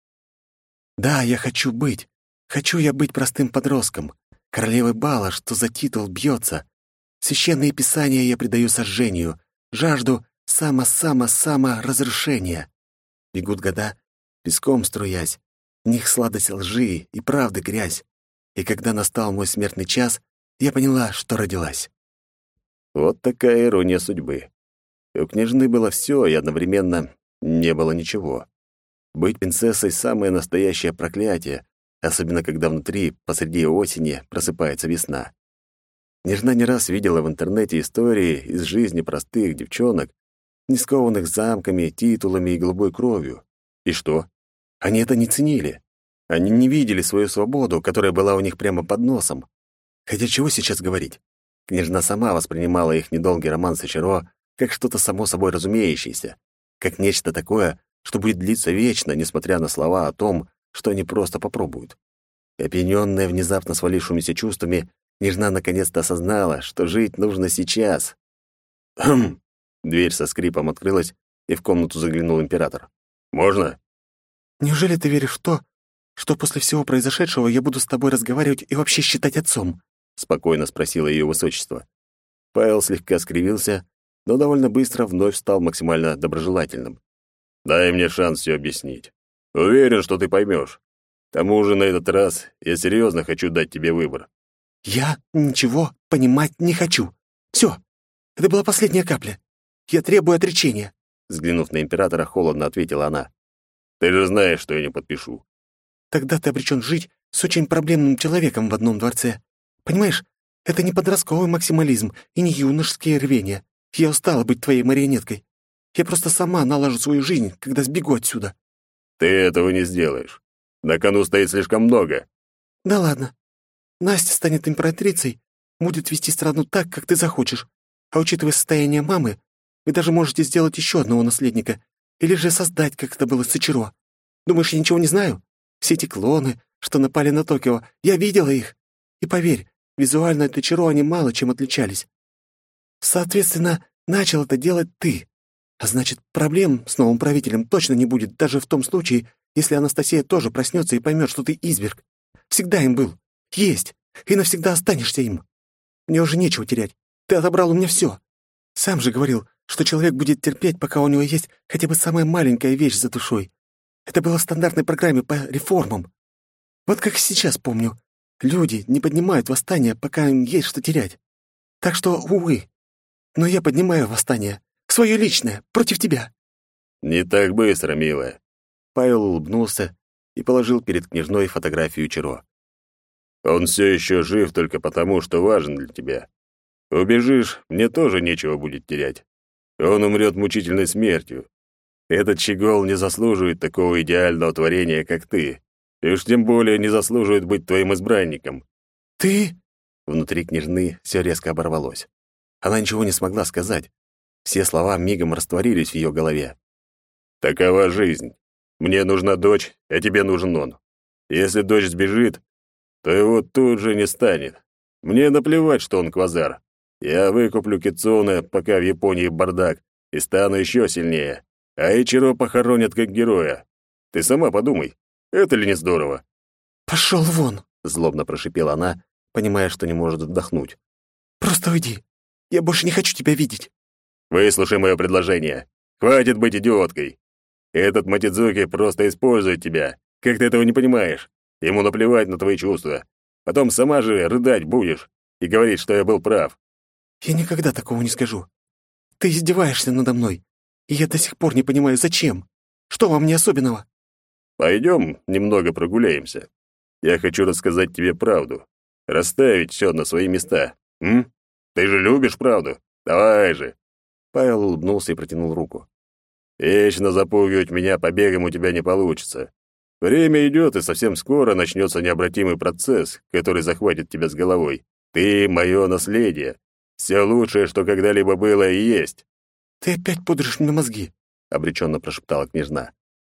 Да, я хочу я быть простым подростком, королевой бала, что за титул бьется. Священные писания я предаю сожжению, жажду само разрушения. Бегут года, песком струясь, в них сладость лжи и правды грязь. И когда настал мой смертный час, я поняла, что родилась. Вот такая ирония судьбы. И у княжны было все, и одновременно не было ничего. Быть принцессой — самое настоящее проклятие, особенно когда внутри, посреди осени, просыпается весна. Княжна не раз видела в интернете истории из жизни простых девчонок, не скованных замками, титулами и голубой кровью. И что? Они это не ценили. Они не видели свою свободу, которая была у них прямо под носом. Хотя чего сейчас говорить? Княжна сама воспринимала их недолгий роман с Ичиро как что-то само собой разумеющееся, как нечто такое, что будет длиться вечно, несмотря на слова о том, что они просто попробуют. И опьянённая внезапно свалившимися чувствами, княжна наконец-то осознала, что жить нужно сейчас. «Хм!» Дверь со скрипом открылась, и в комнату заглянул император. «Можно?»
«Неужели ты веришь в то, что после всего произошедшего я буду с тобой разговаривать и вообще считать отцом?»
— спокойно спросила ее высочество. Павел слегка скривился, но довольно быстро вновь стал максимально доброжелательным. «Дай мне шанс все объяснить. Уверен, что ты поймешь. К тому же на этот раз я серьезно хочу дать тебе выбор».
«Я ничего понимать не хочу. Все, это была последняя капля. Я требую отречения», —
взглянув на императора, холодно ответила она. «Ты же знаешь, что я не подпишу».
«Тогда ты обречен жить с очень проблемным человеком в одном дворце. Понимаешь, это не подростковый максимализм и не юношеские рвения. Я устала быть твоей марионеткой. Я просто сама налажу свою жизнь, когда сбегу отсюда».
«Ты этого не сделаешь. На кону стоит слишком много».
«Да ладно. Настя станет императрицей, будет вести страну так, как ты захочешь. А учитывая состояние мамы, вы даже можете сделать еще одного наследника или же создать, как это было с Ичиро. Думаешь, я ничего не знаю? Все эти клоны, что напали на Токио, я видела их. И поверь, визуально от Ичиро они мало чем отличались. Соответственно, начал это делать ты. А значит, проблем с новым правителем точно не будет, даже в том случае, если Анастасия тоже проснется и поймет, что ты изверг. Всегда им был. Есть. И навсегда останешься им. Мне уже нечего терять. Ты отобрал у меня все. Сам же говорил, что человек будет терпеть, пока у него есть хотя бы самая маленькая вещь за душой. Это было в стандартной программе по реформам. Вот как сейчас помню. Люди не поднимают восстание, пока им есть что терять. Так что, увы. Но я поднимаю восстание. Своё личное, против тебя.
«Не так быстро, милая». Павел улыбнулся и положил перед княжной фотографию Ичиро. «Он все еще жив только потому, что важен для тебя. Убежишь, мне тоже нечего будет терять. Он умрет мучительной смертью. Этот щегол не заслуживает такого идеального творения, как ты, и уж тем более не заслуживает быть твоим избранником».
Ты?
Внутри княжны все резко оборвалось. Она ничего не смогла сказать. Все слова мигом растворились в ее голове. «Такова жизнь. Мне нужна дочь, а тебе нужен он. Если дочь сбежит, то его тут же не станет. Мне наплевать, что он квазар. Я выкуплю Кицуне, пока в Японии бардак, и стану еще сильнее. А Ичиро похоронят как героя. Ты сама подумай, это ли не здорово?»
Пошел вон,
Злобно прошипела она, понимая, что не может вдохнуть.
просто уйди. Я больше не хочу тебя видеть.
«Выслушай мое предложение. Хватит быть идиоткой. Этот Матидзуки просто использует тебя. Как ты этого не понимаешь? Ему наплевать на твои чувства. Потом сама же рыдать будешь и говорить, что я был прав».
Я никогда такого не скажу. Ты издеваешься надо мной, и я до сих пор не понимаю, зачем. Что во мне особенного?
Пойдем немного прогуляемся. Я хочу рассказать тебе правду. Расставить все на свои места. М? Ты же любишь правду? Давай же. Павел улыбнулся и протянул руку. Вечно запугивать меня побегом у тебя не получится. Время идет, и совсем скоро начнется необратимый процесс, который захватит тебя с головой. Ты — мое наследие. Все лучшее, что когда-либо было и есть.
Ты опять пудришь мне мозги.
Обреченно прошептала княжна.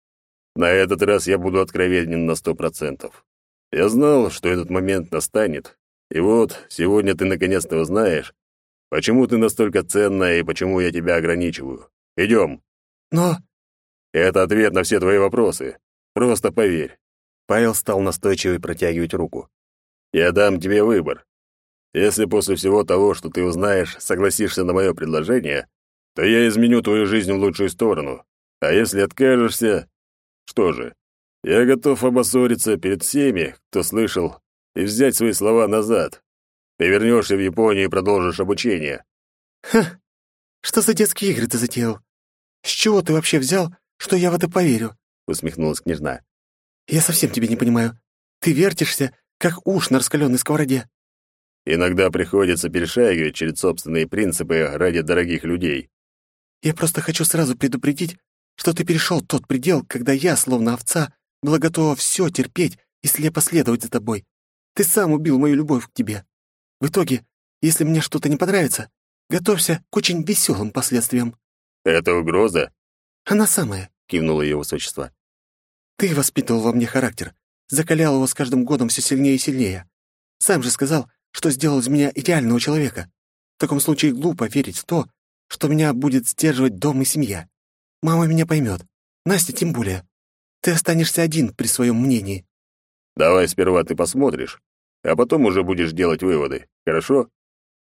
На этот раз я буду откровенен на 100%. Я знал, что этот момент настанет. И вот, сегодня ты наконец-то узнаешь, почему ты настолько ценная и почему я тебя ограничиваю. Идем.
Но...
Это ответ на все твои вопросы. Просто поверь. Павел стал настойчиво протягивать руку. Я дам тебе выбор. Если после всего того, что ты узнаешь, согласишься на мое предложение, то я изменю твою жизнь в лучшую сторону. А если откажешься, что же, я готов обоссориться перед всеми, кто слышал, и взять свои слова назад. Ты вернешься в Японию и продолжишь обучение.
Ха! Что за детские игры ты затеял? С чего ты вообще взял, что я в это поверю?
Усмехнулась княжна.
Я совсем тебя не понимаю. Ты вертишься, как уж на раскаленной сковороде.
Иногда приходится перешагивать через собственные принципы ради дорогих людей.
Я просто хочу сразу предупредить, что ты перешел тот предел, когда я, словно овца, была готова все терпеть и слепо следовать за тобой. Ты сам убил мою любовь к тебе. В итоге, если мне что-то не понравится, готовься к очень веселым последствиям».
«Это угроза?»
«Она самая», — кивнуло ее высочество. «Ты воспитывал во мне характер, закалял его с каждым годом все сильнее и сильнее. Сам же сказал, что сделал из меня идеального человека. В таком случае глупо верить в то, что меня будет сдерживать дом и семья. Мама меня поймет. Настя тем более. Ты останешься один при своем мнении».
«Давай сперва ты посмотришь, а потом уже будешь делать выводы, хорошо?»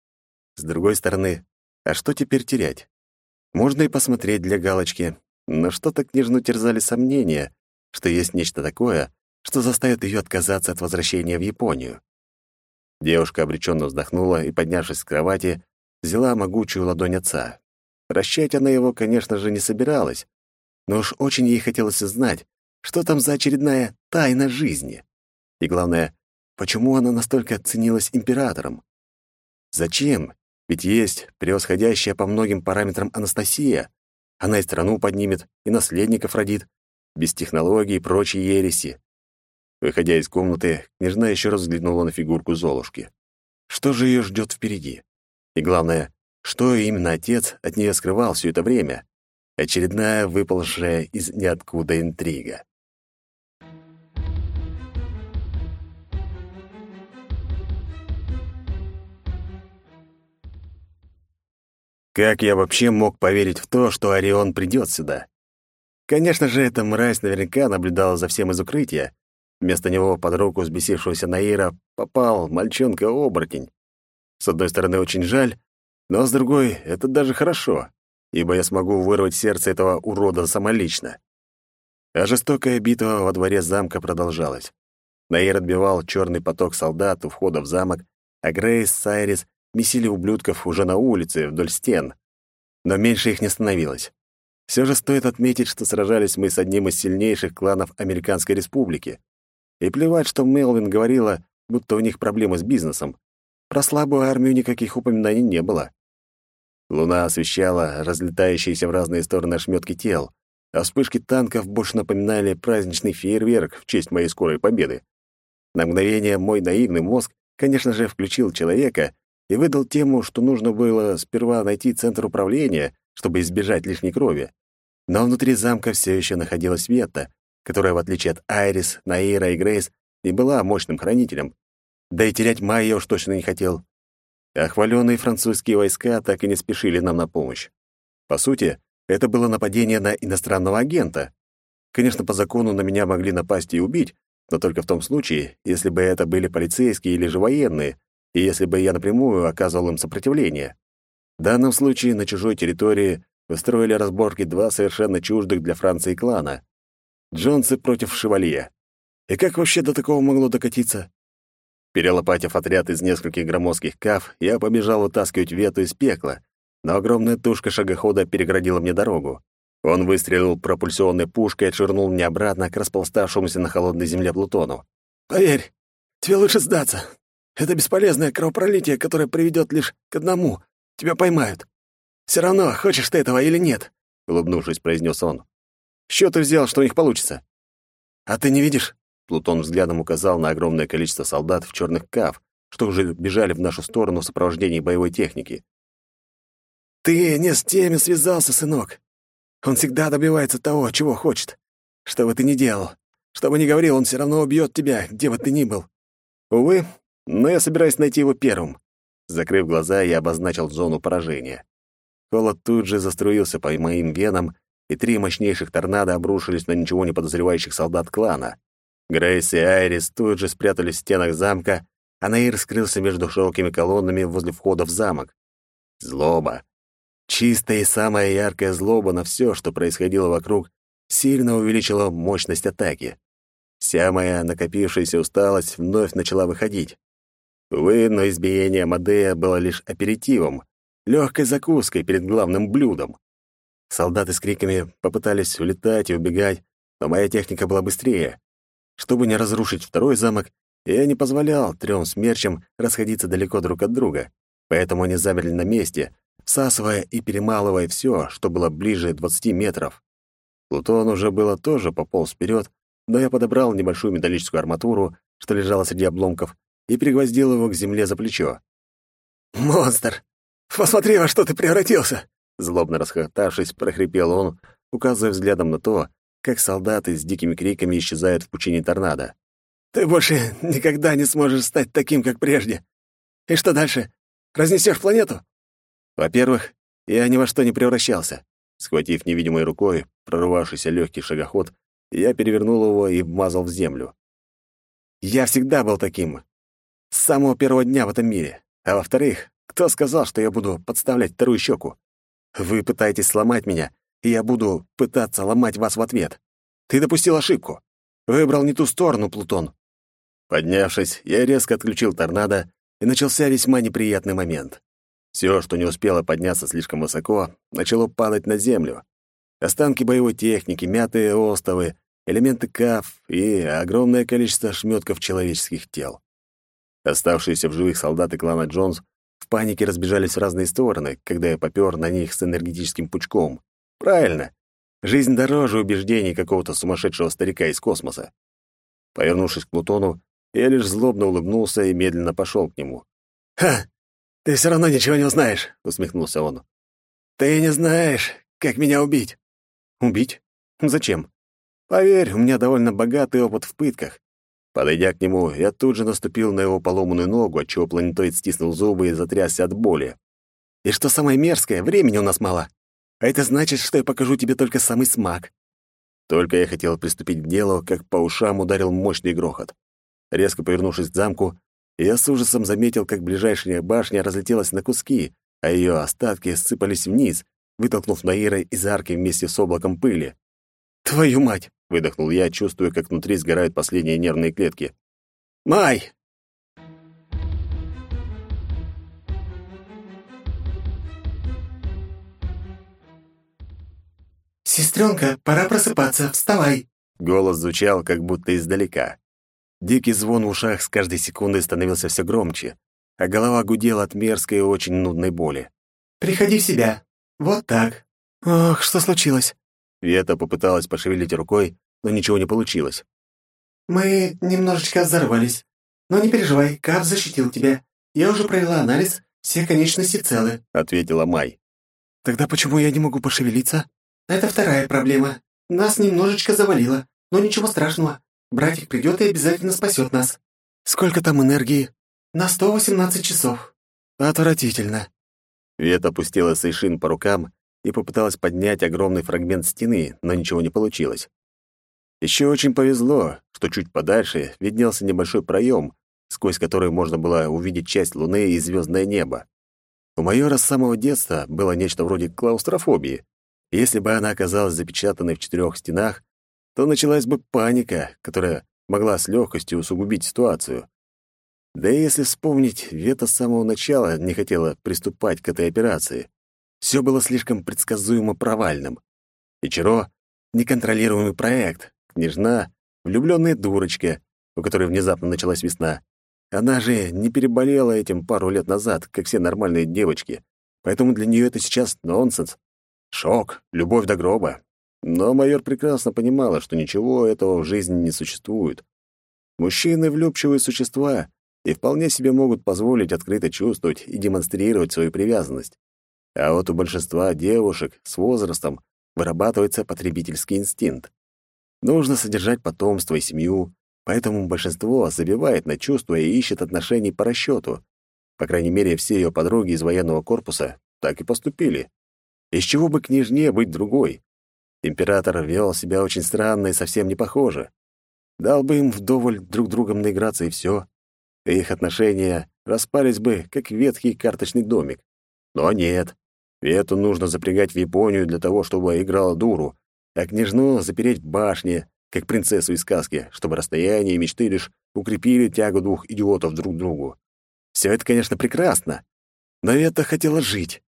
С другой стороны, а что теперь терять? Можно и посмотреть для галочки, но что-то княжну терзали сомнения, что есть нечто такое, что заставит ее отказаться от возвращения в Японию. Девушка обреченно вздохнула и, поднявшись с кровати, взяла могучую ладонь отца. Прощать она его, конечно же, не собиралась, но уж очень ей хотелось узнать, что там за очередная тайна жизни. И главное, почему она настолько ценилась императором? Зачем, Ведь есть превосходящая по многим параметрам Анастасия. Она и страну поднимет, и наследников родит, без технологий и прочей ереси. Выходя из комнаты, княжна еще раз взглянула на фигурку Золушки. Что же ее ждет впереди? И главное, что именно отец от нее скрывал все это время? Очередная выползшая из ниоткуда интрига. Как я вообще мог поверить в то, что Орион придет сюда? Конечно же, эта мразь наверняка наблюдала за всем из укрытия. Вместо него под руку взбесившегося Наира попал мальчонка-оборотень. С одной стороны, очень жаль, но с другой, это даже хорошо, ибо я смогу вырвать сердце этого урода самолично. А жестокая битва во дворе замка продолжалась. Наир отбивал черный поток солдат у входа в замок, а Грейс с Айрис месили ублюдков уже на улице, вдоль стен. Но меньше их не становилось. Все же стоит отметить, что сражались мы с одним из сильнейших кланов Американской Республики. И плевать, что Мелвин говорила, будто у них проблемы с бизнесом. Про слабую армию никаких упоминаний не было. Луна освещала разлетающиеся в разные стороны ошметки тел, а вспышки танков больше напоминали праздничный фейерверк в честь моей скорой победы. На мгновение мой наивный мозг, конечно же, включил человека и выдал тему, что нужно было сперва найти центр управления, чтобы избежать лишней крови. Но внутри замка все еще находилась Ветта, которая, в отличие от Айрис, Наира и Грейс, не была мощным хранителем. Да и терять Майя уж точно не хотел. А хваленые французские войска так и не спешили нам на помощь. По сути, это было нападение на иностранного агента. Конечно, по закону на меня могли напасть и убить, но только в том случае, если бы это были полицейские или же военные, и если бы я напрямую оказывал им сопротивление. В данном случае на чужой территории устроили разборки два совершенно чуждых для Франции клана. Джонсы против Шевалье. И как вообще до такого могло докатиться? Перелопатив отряд из нескольких громоздких каф, я побежал вытаскивать Вету из пекла, но огромная тушка шагохода переградила мне дорогу. Он выстрелил пропульсионной пушкой и отшвырнул меня обратно к распластавшемуся на холодной земле Плутону.
«Поверь, тебе лучше сдаться. Это бесполезное кровопролитие, которое приведет лишь к одному. Тебя поймают. Все равно, хочешь ты этого или нет», — улыбнувшись, произнес он.
«С чего ты взял, что у них получится?»
«А ты не видишь?»
Плутон взглядом указал на огромное количество солдат в черных каф, что уже бежали в нашу сторону в сопровождении боевой техники.
«Ты не с теми связался, сынок. Он всегда добивается того, чего хочет. Что бы ты ни делал, что бы ни говорил, он все равно убьет тебя, где бы ты ни был».
«Увы, но я собираюсь найти его первым». Закрыв глаза, я обозначил зону поражения. Холод тут же заструился по моим венам, и 3 мощнейших торнадо обрушились на ничего не подозревающих солдат клана. Грейс и Айрис тут же спрятались в стенах замка, а Наир скрылся между широкими колоннами возле входа в замок. Злоба. Чистая и самая яркая злоба на все, что происходило вокруг, сильно увеличила мощность атаки. Вся моя накопившаяся усталость вновь начала выходить. Увы, но избиение Амадея было лишь аперитивом, легкой закуской перед главным блюдом. Солдаты с криками попытались улетать и убегать, но моя техника была быстрее. Чтобы не разрушить второй замок, я не позволял 3 смерчам расходиться далеко друг от друга, поэтому они замерли на месте, всасывая и перемалывая все, что было ближе 20 метров. Плутон уже было тоже пополз вперед, но я подобрал небольшую металлическую арматуру, что лежала среди обломков, и пригвоздил его к земле за плечо.
«Монстр! Посмотри, во что ты превратился!»
Злобно расхохотавшись, прохрипел он, указывая взглядом на то, как солдаты с дикими криками исчезают в пучине торнадо.
«Ты больше никогда не сможешь стать таким, как прежде. И что дальше? Разнесешь планету?»
«Во-первых, я ни во что не превращался». Схватив невидимой рукой прорвавшийся легкий шагоход, я перевернул его и вмазал в землю. «Я всегда был таким. С самого первого дня в этом мире. А во-вторых, кто сказал, что я буду подставлять вторую щеку? Вы пытаетесь сломать меня, и я буду пытаться ломать вас в ответ. Ты допустил ошибку. Выбрал не ту сторону, Плутон». Поднявшись, я резко отключил торнадо, и начался весьма неприятный момент. Все, что не успело подняться слишком высоко, начало падать на землю. Останки боевой техники, мятые остовы, элементы КАФ и огромное количество ошметков человеческих тел. Оставшиеся в живых солдаты клана Джонс в панике разбежались в разные стороны, когда я попёр на них с энергетическим пучком. Правильно. Жизнь дороже убеждений какого-то сумасшедшего старика из космоса. Повернувшись к Плутону, я лишь злобно улыбнулся и медленно пошел к нему.
«Ха! Ты все равно ничего не узнаешь», — усмехнулся он. «Ты не знаешь, как меня убить».
«Убить? Зачем? Поверь, у меня довольно богатый опыт в пытках». Подойдя к нему, я тут же наступил на его поломанную ногу, отчего планетоид стиснул зубы и затрясся от боли. «И что самое мерзкое, времени у нас мало. А это значит, что я покажу тебе только самый смак». Только я хотел приступить к делу, как по ушам ударил мощный грохот. Резко повернувшись к замку, я с ужасом заметил, как ближайшая башня разлетелась на куски, а ее остатки сыпались вниз, вытолкнув Наира из арки вместе с облаком пыли. «Твою мать!» — выдохнул я, чувствуя, как внутри сгорают последние нервные клетки. «Май!»
«Сестренка, пора просыпаться, вставай!»
Голос звучал, как будто издалека. Дикий звон в ушах с каждой секундой становился все громче, а голова гудела от мерзкой и очень нудной боли.
«Приходи в себя. Вот так. Ох, что случилось?»
Вета попыталась пошевелить рукой, но ничего не получилось.
«Мы немножечко взорвались. Но не переживай, Кав защитил тебя. Я уже провела анализ, все конечности целы»,
— ответила Май.
«Тогда почему я не могу пошевелиться?» «Это вторая проблема. Нас немножечко завалило, но ничего страшного. Братик придет и обязательно спасет нас».
«Сколько там энергии?»
«На 118 часов».
«Отвратительно». Вета опустила Сейшин по рукам и попыталась поднять огромный фрагмент стены, но ничего не получилось. Еще очень повезло, что чуть подальше виднелся небольшой проем, сквозь который можно было увидеть часть Луны и звездное небо. У майора с самого детства было нечто вроде клаустрофобии. Если бы она оказалась запечатанной в 4 стенах, то началась бы паника, которая могла с легкостью усугубить ситуацию. Да и если вспомнить, Вета с самого начала не хотела приступать к этой операции. Все было слишком предсказуемо провальным. Ичиро — неконтролируемый проект, княжна — влюбленная дурочка, у которой внезапно началась весна. Она же не переболела этим пару лет назад, как все нормальные девочки, поэтому для нее это сейчас нонсенс. Шок, любовь до гроба. Но майор прекрасно понимала, что ничего этого в жизни не существует. Мужчины — влюбчивые существа и вполне себе могут позволить открыто чувствовать и демонстрировать свою привязанность. А вот у большинства девушек с возрастом вырабатывается потребительский инстинкт. Нужно содержать потомство и семью, поэтому большинство забивает на чувства и ищет отношений по расчету. По крайней мере, все ее подруги из военного корпуса так и поступили. Из чего бы княжне быть другой? Император вел себя очень странно и совсем не похоже. Дал бы им вдоволь друг другом наиграться и все. Их отношения распались бы, как ветхий карточный домик. Но нет. Вету нужно запрягать в Японию для того, чтобы играла дуру, а княжну запереть в башне, как принцессу из сказки, чтобы расстояние и мечты лишь укрепили тягу двух идиотов друг к другу. Все это, конечно, прекрасно, но Вета хотела жить.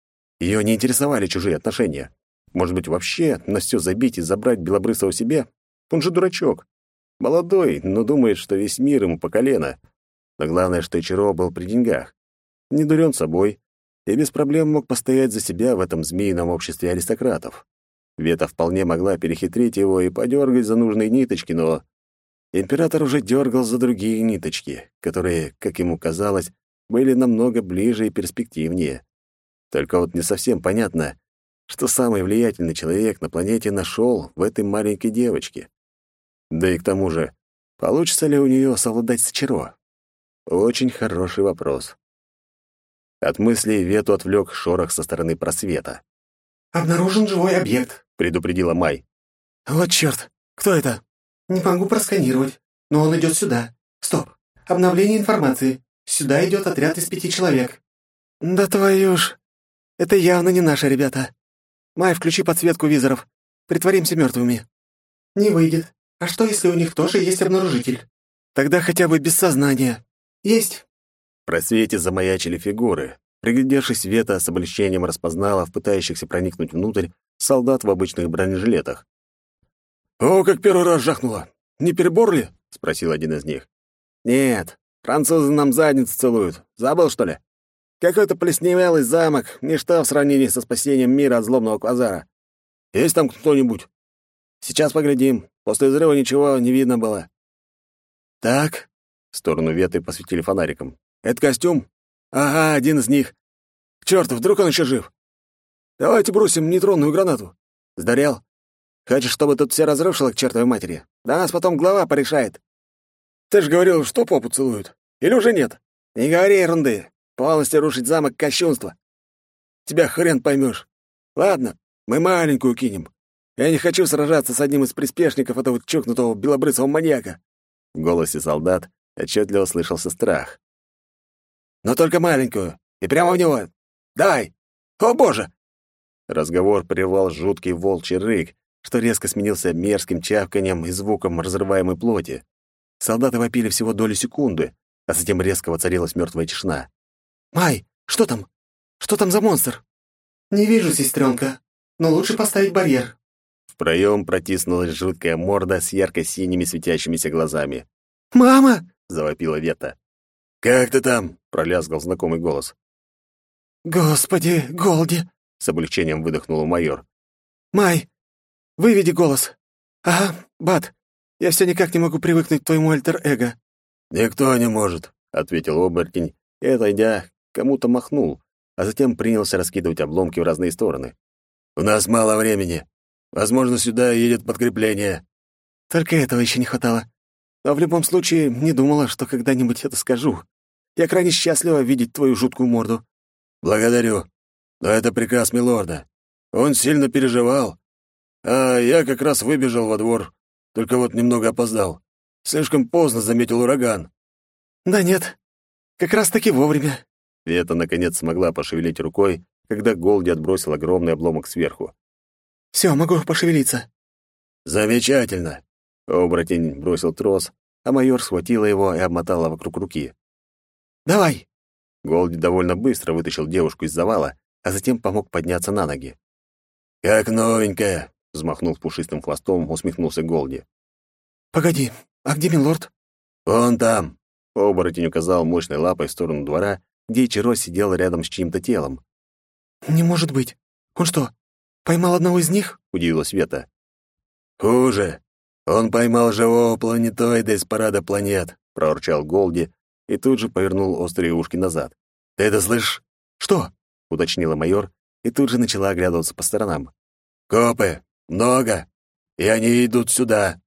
Ее не интересовали чужие отношения. Может быть, вообще на все забить и забрать Белобрысова себе? Он же дурачок. Молодой, но думает, что весь мир ему по колено. Но главное, что Ичиро был при деньгах. Не дурен собой и без проблем мог постоять за себя в этом змеином обществе аристократов. Вета вполне могла перехитрить его и подергать за нужные ниточки, но император уже дергал за другие ниточки, которые, как ему казалось, были намного ближе и перспективнее. Только вот не совсем понятно, что самый влиятельный человек на планете нашел в этой маленькой девочке. Да и к тому же, получится ли у нее совладать с Ичиро? Очень хороший вопрос. От мыслей Вету отвлек шорох со стороны просвета.
«Обнаружен живой объект»,
— предупредила Май.
«Вот чёрт! Кто это?»
«Не могу просканировать, но он идет сюда. Стоп! Обновление информации. Сюда идет отряд из 5 человек».
«Да твою ж! Это явно не наши ребята. Май, включи подсветку визоров. Притворимся мертвыми».
«Не выйдет. А что, если у них тоже есть обнаружитель?»
«Тогда хотя бы без сознания».
«Есть».
В просвете замаячили фигуры. Приглядевшись, Вета с облегчением распознала в пытающихся проникнуть внутрь солдат в обычных бронежилетах.
«О, как первый раз жахнуло! Не перебор ли?»
— спросил один из них. «Нет, французы нам задницу целуют. Забыл, что ли?»
Какой-то плесневелый замок, ничто в сравнении со спасением мира от злобного квазара. Есть там кто-нибудь? Сейчас поглядим. После взрыва ничего не видно было. Так, в сторону веты посветили фонариком. Это костюм? Ага, один из них. Чёрт, вдруг он еще жив? Давайте бросим нейтронную гранату. Сдурел? Хочешь, чтобы тут все разрушило к чертовой матери? Да нас потом глава порешает. Ты же говорил, что попу целуют. Или уже нет? Не говори ерунды. Полностью рушить замок — кощунство. Тебя хрен поймешь. Ладно, мы маленькую кинем. Я не хочу сражаться с одним из приспешников этого чокнутого белобрысого маньяка. В голосе солдат отчетливо слышался страх. Но только маленькую. И прямо в него. Давай! О, боже! Разговор прервал жуткий волчий рык, что резко сменился мерзким чавканьем и звуком разрываемой плоти. Солдаты вопили всего долю секунды, а затем резко воцарилась мертвая тишина. «Май, что там? Что там за монстр?»
«Не вижу, сестренка, но лучше поставить барьер».
В проем протиснулась жуткая морда с ярко-синими светящимися глазами.
«Мама!»
— завопила Вета. «Как ты там?» — пролязгал знакомый голос.
«Господи, Голди!» — с облегчением выдохнула майор. «Май, выведи голос. Ага, Бат, я все никак не могу привыкнуть к твоему альтер-эго».
«Никто не может», — ответил оборотень и, отойдя, кому-то махнул, а затем принялся раскидывать обломки в разные стороны. «У нас мало времени. Возможно, сюда едет подкрепление».
«Только этого еще не хватало. Но в любом случае не думала, что когда-нибудь это скажу. Я крайне счастлива видеть твою жуткую морду».
«Благодарю. Но это приказ милорда. Он сильно переживал. А я как раз выбежал во двор, только вот немного опоздал. Слишком поздно заметил ураган».
«Да нет, как раз-таки вовремя».
Вета, наконец, смогла пошевелить рукой, когда Голди отбросил огромный обломок сверху.
«Все, могу пошевелиться».
«Замечательно!» Оборотень бросил трос, а майор схватила его и обмотала вокруг руки.
«Давай!»
Голди довольно быстро вытащил девушку из завала, а затем помог подняться на ноги. «Как новенькая!» — взмахнув пушистым хвостом, усмехнулся Голди.
«Погоди, а где милорд?»
«Вон там!» — оборотень указал мощной лапой в сторону двора, где Ичиро сидел рядом с чьим-то телом.
«Не может быть! Он что, поймал одного из них?» — удивилась Вета.
«Хуже. Он поймал живого планетоида из парада планет», — проворчал Голди и тут же повернул острые ушки назад. «Ты это слышишь?»
«Что?»
— уточнила майор и тут же начала оглядываться по сторонам. «Копы! Много! И они идут сюда!»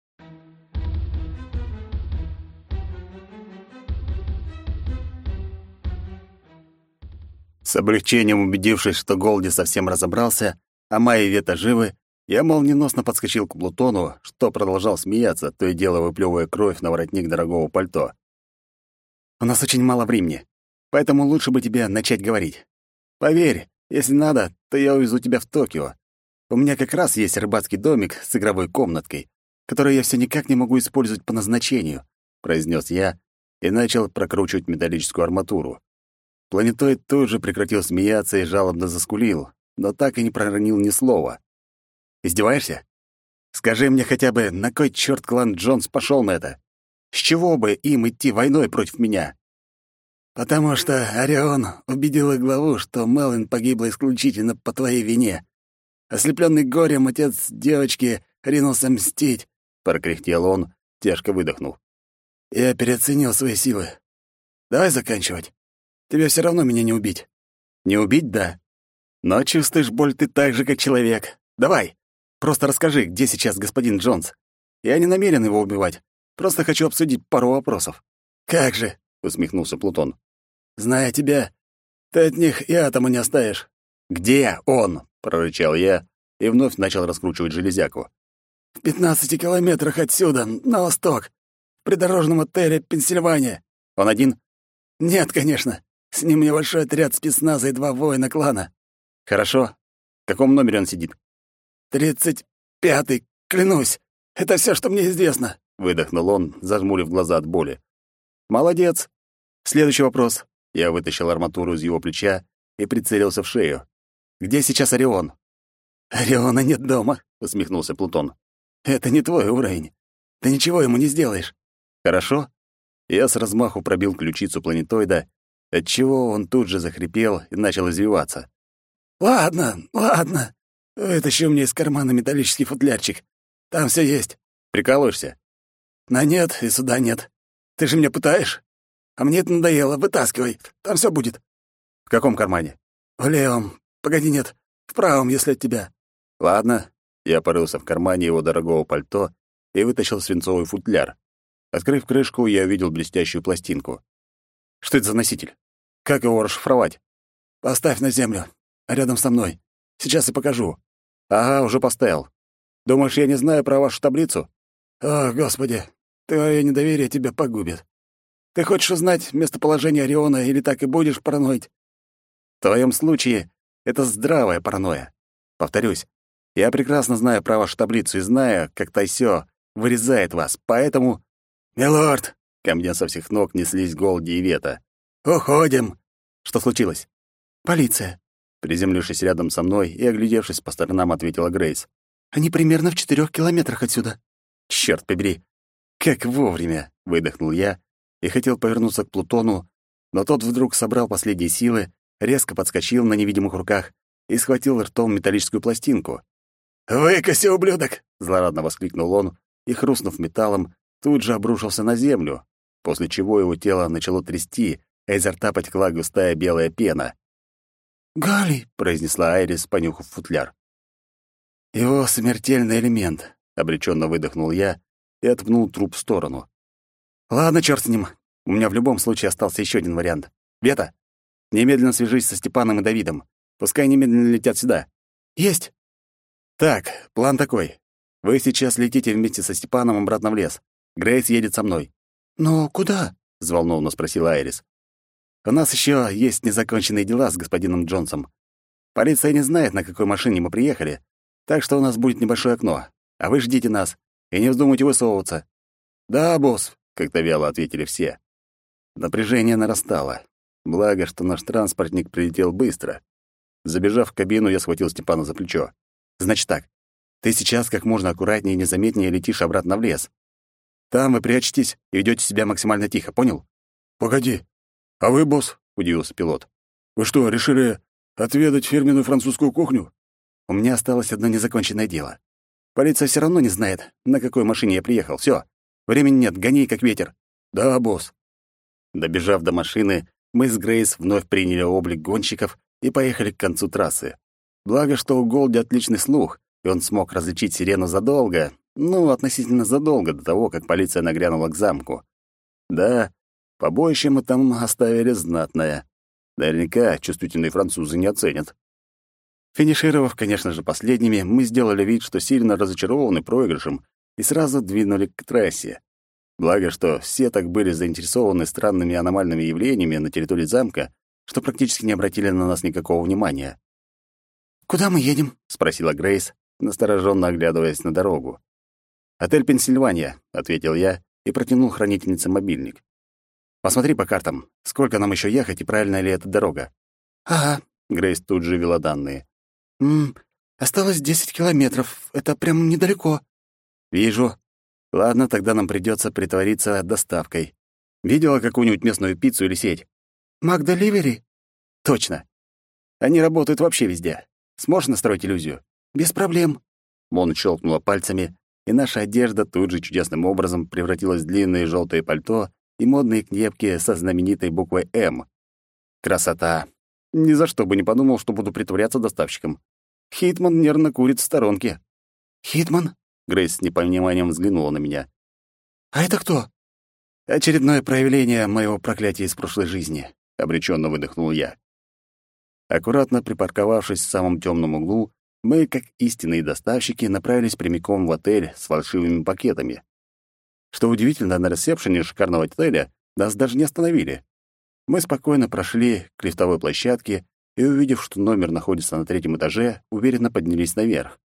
С облегчением убедившись, что Голди совсем разобрался, а Майя и Вета живы, я молниеносно подскочил к Плутону, что продолжал смеяться, то и дело выплёвывая кровь на воротник дорогого пальто. «У нас очень мало времени, поэтому лучше бы тебе начать говорить. Поверь, если надо, то я увезу тебя в Токио. У меня как раз есть рыбацкий домик с игровой комнаткой, который я все никак не могу использовать по назначению», — произнес я и начал прокручивать металлическую арматуру. Планетоид тут же прекратил смеяться и жалобно заскулил, но так и не проронил ни слова. «Издеваешься? Скажи мне хотя бы, на кой чёрт клан Джонс пошёл на это? С чего бы им идти войной против меня?» «Потому что Орион убедил их главу, что Мелвин погибла исключительно по твоей вине. Ослеплённый горем отец девочки ринулся мстить», — прокряхтел он, тяжко выдохнув. «Я переоценил свои силы. Давай заканчивать. Тебе всё равно меня не убить». «Не убить, да. Но чувствуешь боль ты так же, как человек. Давай, просто расскажи, где сейчас господин Джонс. Я не намерен его убивать. Просто хочу обсудить пару вопросов». «Как же», — усмехнулся Плутон. «Зная тебя, ты от них и атома не оставишь». «Где он?» — прорычал я и вновь начал раскручивать железяку. «В 15 километрах отсюда, на восток, в придорожном отеле «Пенсильвания». «Он один?» «Нет, конечно. С ним небольшой отряд спецназа и 2 воина клана». «Хорошо. В каком номере он сидит?» 35-й, клянусь. Это все, что мне известно», — выдохнул он, зажмурив глаза от боли. «Молодец. Следующий вопрос». Я вытащил арматуру из его плеча и прицелился в шею. «Где сейчас Орион?» «Ориона нет дома», — усмехнулся Плутон. «Это не твой уровень. Ты ничего ему не сделаешь». «Хорошо». Я с размаху пробил ключицу планетоида отчего он тут же захрипел и начал извиваться.
«Ладно, ладно. Вытащи мне из кармана металлический футлярчик. Там все есть».
«Прикалываешься?»
«На нет и сюда нет. Ты же меня пытаешь? А мне это надоело. Вытаскивай. Там все будет».
«В каком кармане?»
«В левом. Погоди, нет. В правом, если от тебя».
«Ладно». Я порылся в кармане его дорогого пальто и вытащил свинцовый футляр. Открыв крышку, я увидел блестящую пластинку. Что это за носитель? Как его расшифровать?
«Поставь на землю. Рядом со мной. Сейчас и покажу».
Ага, уже поставил. Думаешь, я не знаю про вашу таблицу?
«О, Господи, твое недоверие тебя погубит. Ты хочешь узнать местоположение Ориона или так и будешь параноить?»
В твоем случае это здравая паранойя. Повторюсь, я прекрасно знаю про вашу таблицу и знаю, как Тайсё вырезает вас, поэтому...
«Милорд!»
— ко мне со всех ног неслись Голди и Вета.
«Уходим!»
Что случилось?
Полиция.
Приземлившись рядом со мной и оглядевшись по сторонам, ответила Грейс.
Они примерно в 4 километрах отсюда.
Черт побери! Как вовремя! Выдохнул я и хотел повернуться к Плутону, но тот вдруг собрал последние силы, резко подскочил на невидимых руках и схватил ртом металлическую пластинку.
«Выкоси, ублюдок!»
— злорадно воскликнул он и, хрустнув металлом, тут же обрушился на землю, после чего его тело начало трясти, а изо рта потекла густая белая пена.
«Галли!»
— произнесла Айрис, понюхав футляр. «Его смертельный элемент», — обреченно выдохнул я и отпнул труп в сторону. «Ладно, чёрт с ним. У меня в любом случае остался еще один вариант. Вета, немедленно свяжись со Степаном и Давидом. Пускай немедленно летят сюда».
«Есть!»
«Так, план такой. Вы сейчас летите вместе со Степаном обратно в лес. Грейс едет со мной».
«Но куда?»
— взволнованно спросила Айрис. «У нас еще есть незаконченные дела с господином Джонсом. Полиция не знает, на какой машине мы приехали, так что у нас будет небольшое окно. А вы ждите нас и не вздумайте высовываться». «Да, босс», — как-то вяло ответили все. Напряжение нарастало. Благо, что наш транспортник прилетел быстро. Забежав в кабину, я схватил Степана за плечо. «Значит так, ты сейчас как можно аккуратнее и незаметнее летишь обратно в лес. Там вы прячетесь и ведете себя максимально тихо, понял?»
«Погоди. А вы, босс?» — удивился пилот. «Вы что, решили отведать фирменную французскую кухню?»
«У меня осталось одно незаконченное дело. Полиция все равно не знает, на какой машине я приехал. Все, времени нет, гони как ветер».
«Да, босс».
Добежав до машины, мы с Грейс вновь приняли облик гонщиков и поехали к концу трассы. Благо, что у Голди отличный слух, и он смог различить сирену задолго, относительно задолго до того, как полиция нагрянула к замку. Да, побоище мы там оставили знатное. Наверняка чувствительные французы не оценят. Финишировав, конечно же, последними, мы сделали вид, что сильно разочарованы проигрышем, и сразу двинули к трассе. Благо, что все так были заинтересованы странными аномальными явлениями на территории замка, что практически не обратили на нас никакого внимания.
«Куда мы едем?»
— спросила Грейс, настороженно оглядываясь на дорогу. «Отель «Пенсильвания», — ответил я и протянул хранительнице мобильник. «Посмотри по картам, сколько нам еще ехать и правильная ли эта дорога».
«Ага».
Грейс тут же ввела данные.
Осталось 10 километров. Это прям недалеко».
«Вижу. Ладно, тогда нам придется притвориться доставкой. Видела какую-нибудь местную пиццу или сеть?»
«Макдаливери?»
«Точно. Они работают вообще везде. Сможешь настроить иллюзию?»
«Без проблем».
Мон щелкнула пальцами, и наша одежда тут же чудесным образом превратилась в длинное желтое пальто и модные кепки со знаменитой буквой «М». Красота! Ни за что бы не подумал, что буду притворяться доставщиком. Хитман нервно курит в сторонке.
«Хитман?»
Грейс с непониманием взглянула на меня.
«А это кто?»
«Очередное проявление моего проклятия из прошлой жизни», — обреченно выдохнул я. Аккуратно припарковавшись в самом темном углу, мы, как истинные доставщики, направились прямиком в отель с фальшивыми пакетами. Что удивительно, на ресепшене шикарного отеля нас даже не остановили. Мы спокойно прошли к лифтовой площадке и, увидев, что номер находится на 3-м этаже, уверенно поднялись наверх.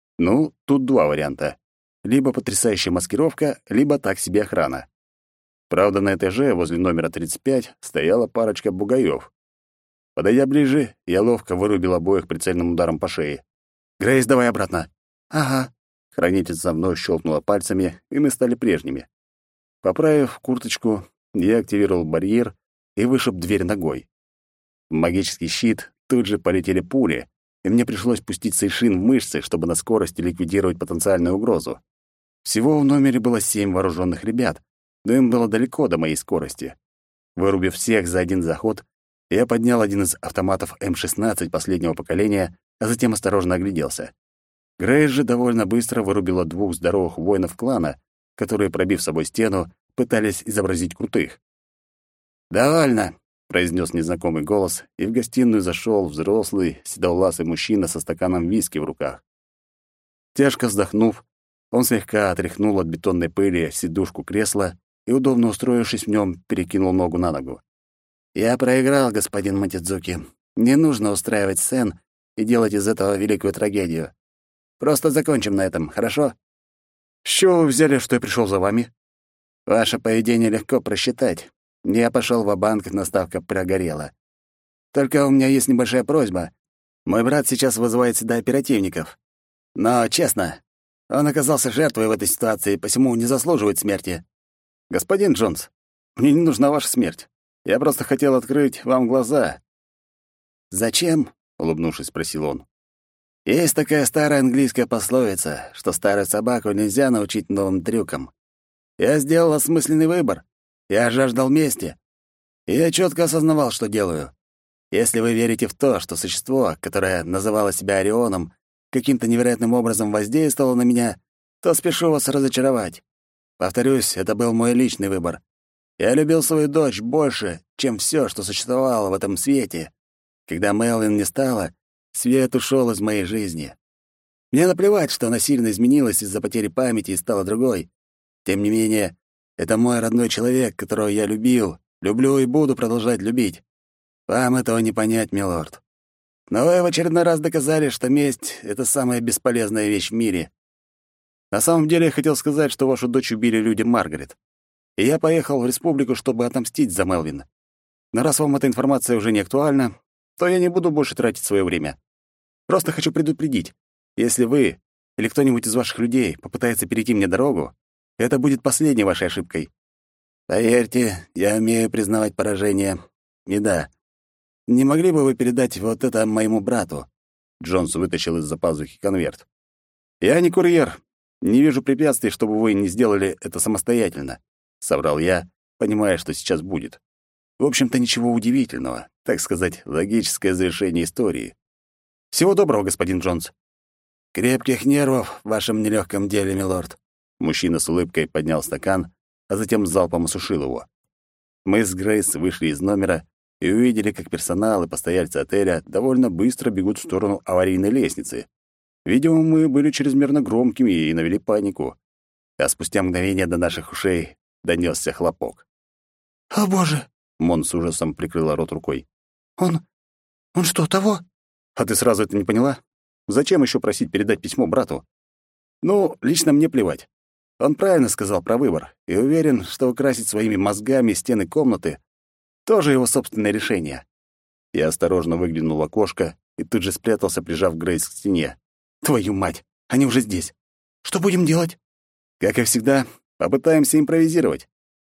Тут два варианта. Либо потрясающая маскировка, либо так себе охрана. Правда, на этаже возле номера 35 стояла парочка бугаёв. Подойдя ближе, я ловко вырубил обоих прицельным ударом по шее. «Грейс, давай обратно».
«Ага».
Хранительница вновь щелкнула пальцами, и мы стали прежними. Поправив курточку, я активировал барьер и вышиб дверь ногой. В магический щит тут же полетели пули, и мне пришлось пустить сейшин в мышцы, чтобы на скорости ликвидировать потенциальную угрозу. Всего в номере было 7 вооруженных ребят, но им было далеко до моей скорости. Вырубив всех за один заход, я поднял один из автоматов М-16 последнего поколения, а затем осторожно огляделся. Грейс же довольно быстро вырубила 2 здоровых воинов клана, которые, пробив собой стену, пытались изобразить крутых. «Довольно», — произнес незнакомый голос, и в гостиную зашел взрослый, седовласый мужчина со стаканом виски в руках. Тяжко вздохнув, он слегка отряхнул от бетонной пыли сидушку кресла и, удобно устроившись в нем, перекинул ногу на ногу. «Я проиграл, господин Матидзуки. Не нужно устраивать сцен и делать из этого великую трагедию. Просто закончим на этом, хорошо?» «С чего вы взяли, что я пришел за вами?» «Ваше поведение легко просчитать. Я пошел ва-банк, наставка прогорела. Только у меня есть небольшая просьба. Мой брат сейчас вызывает сюда оперативников. Но, честно, он оказался жертвой в этой ситуации, посему не заслуживает смерти». «Господин Джонс, мне не нужна ваша смерть. Я просто хотел открыть вам глаза». «Зачем?» — улыбнувшись, спросил он. «Есть такая старая английская пословица, что старую собаку нельзя научить новым трюкам. Я сделал осмысленный выбор. Я жаждал мести. И я четко осознавал, что делаю. Если вы верите в то, что существо, которое называло себя Орионом, каким-то невероятным образом воздействовало на меня, то спешу вас разочаровать. Повторюсь, это был мой личный выбор. Я любил свою дочь больше, чем все, что существовало в этом свете. Когда Мелвин не стало, свет ушел из моей жизни. Мне наплевать, что она сильно изменилась из-за потери памяти и стала другой. Тем не менее, это мой родной человек, которого я любил, люблю и буду продолжать любить. Вам этого не понять, милорд. Но вы в очередной раз доказали, что месть — это самая бесполезная вещь в мире. На самом деле я хотел сказать, что вашу дочь убили люди Маргарет. И я поехал в республику, чтобы отомстить за Мелвин. Но раз вам эта информация уже не актуальна, то я не буду больше тратить свое время. Просто хочу предупредить, если вы или кто-нибудь из ваших людей попытается перейти мне дорогу, это будет последней вашей ошибкой. Поверьте, я умею признавать поражение. И да, не могли бы вы передать вот это моему брату?» Джонс вытащил из-за пазухи конверт. «Я не курьер. Не вижу препятствий, чтобы вы не сделали это самостоятельно», — соврал я, понимая, что сейчас будет. В общем-то, ничего удивительного, так сказать, логическое завершение истории. «Всего доброго, господин Джонс». «Крепких нервов в вашем нелегком деле, милорд». Мужчина с улыбкой поднял стакан, а затем залпом осушил его. Мы с Грейс вышли из номера и увидели, как персонал и постояльцы отеля довольно быстро бегут в сторону аварийной лестницы. Видимо, мы были чрезмерно громкими и навели панику. А спустя мгновение до наших ушей донёсся хлопок.
«О, боже!»
— Мон с ужасом прикрыла рот рукой.
Он что, того?»
«А ты сразу это не поняла? Зачем еще просить передать письмо брату?» «Ну, лично мне плевать. Он правильно сказал про выбор и уверен, что украсить своими мозгами стены комнаты — тоже его собственное решение». Я осторожно выглянул в окошко и тут же спрятался, прижав Грейс к стене. «Твою мать! Они уже здесь!
«Что будем делать?»
Как и всегда, попытаемся импровизировать».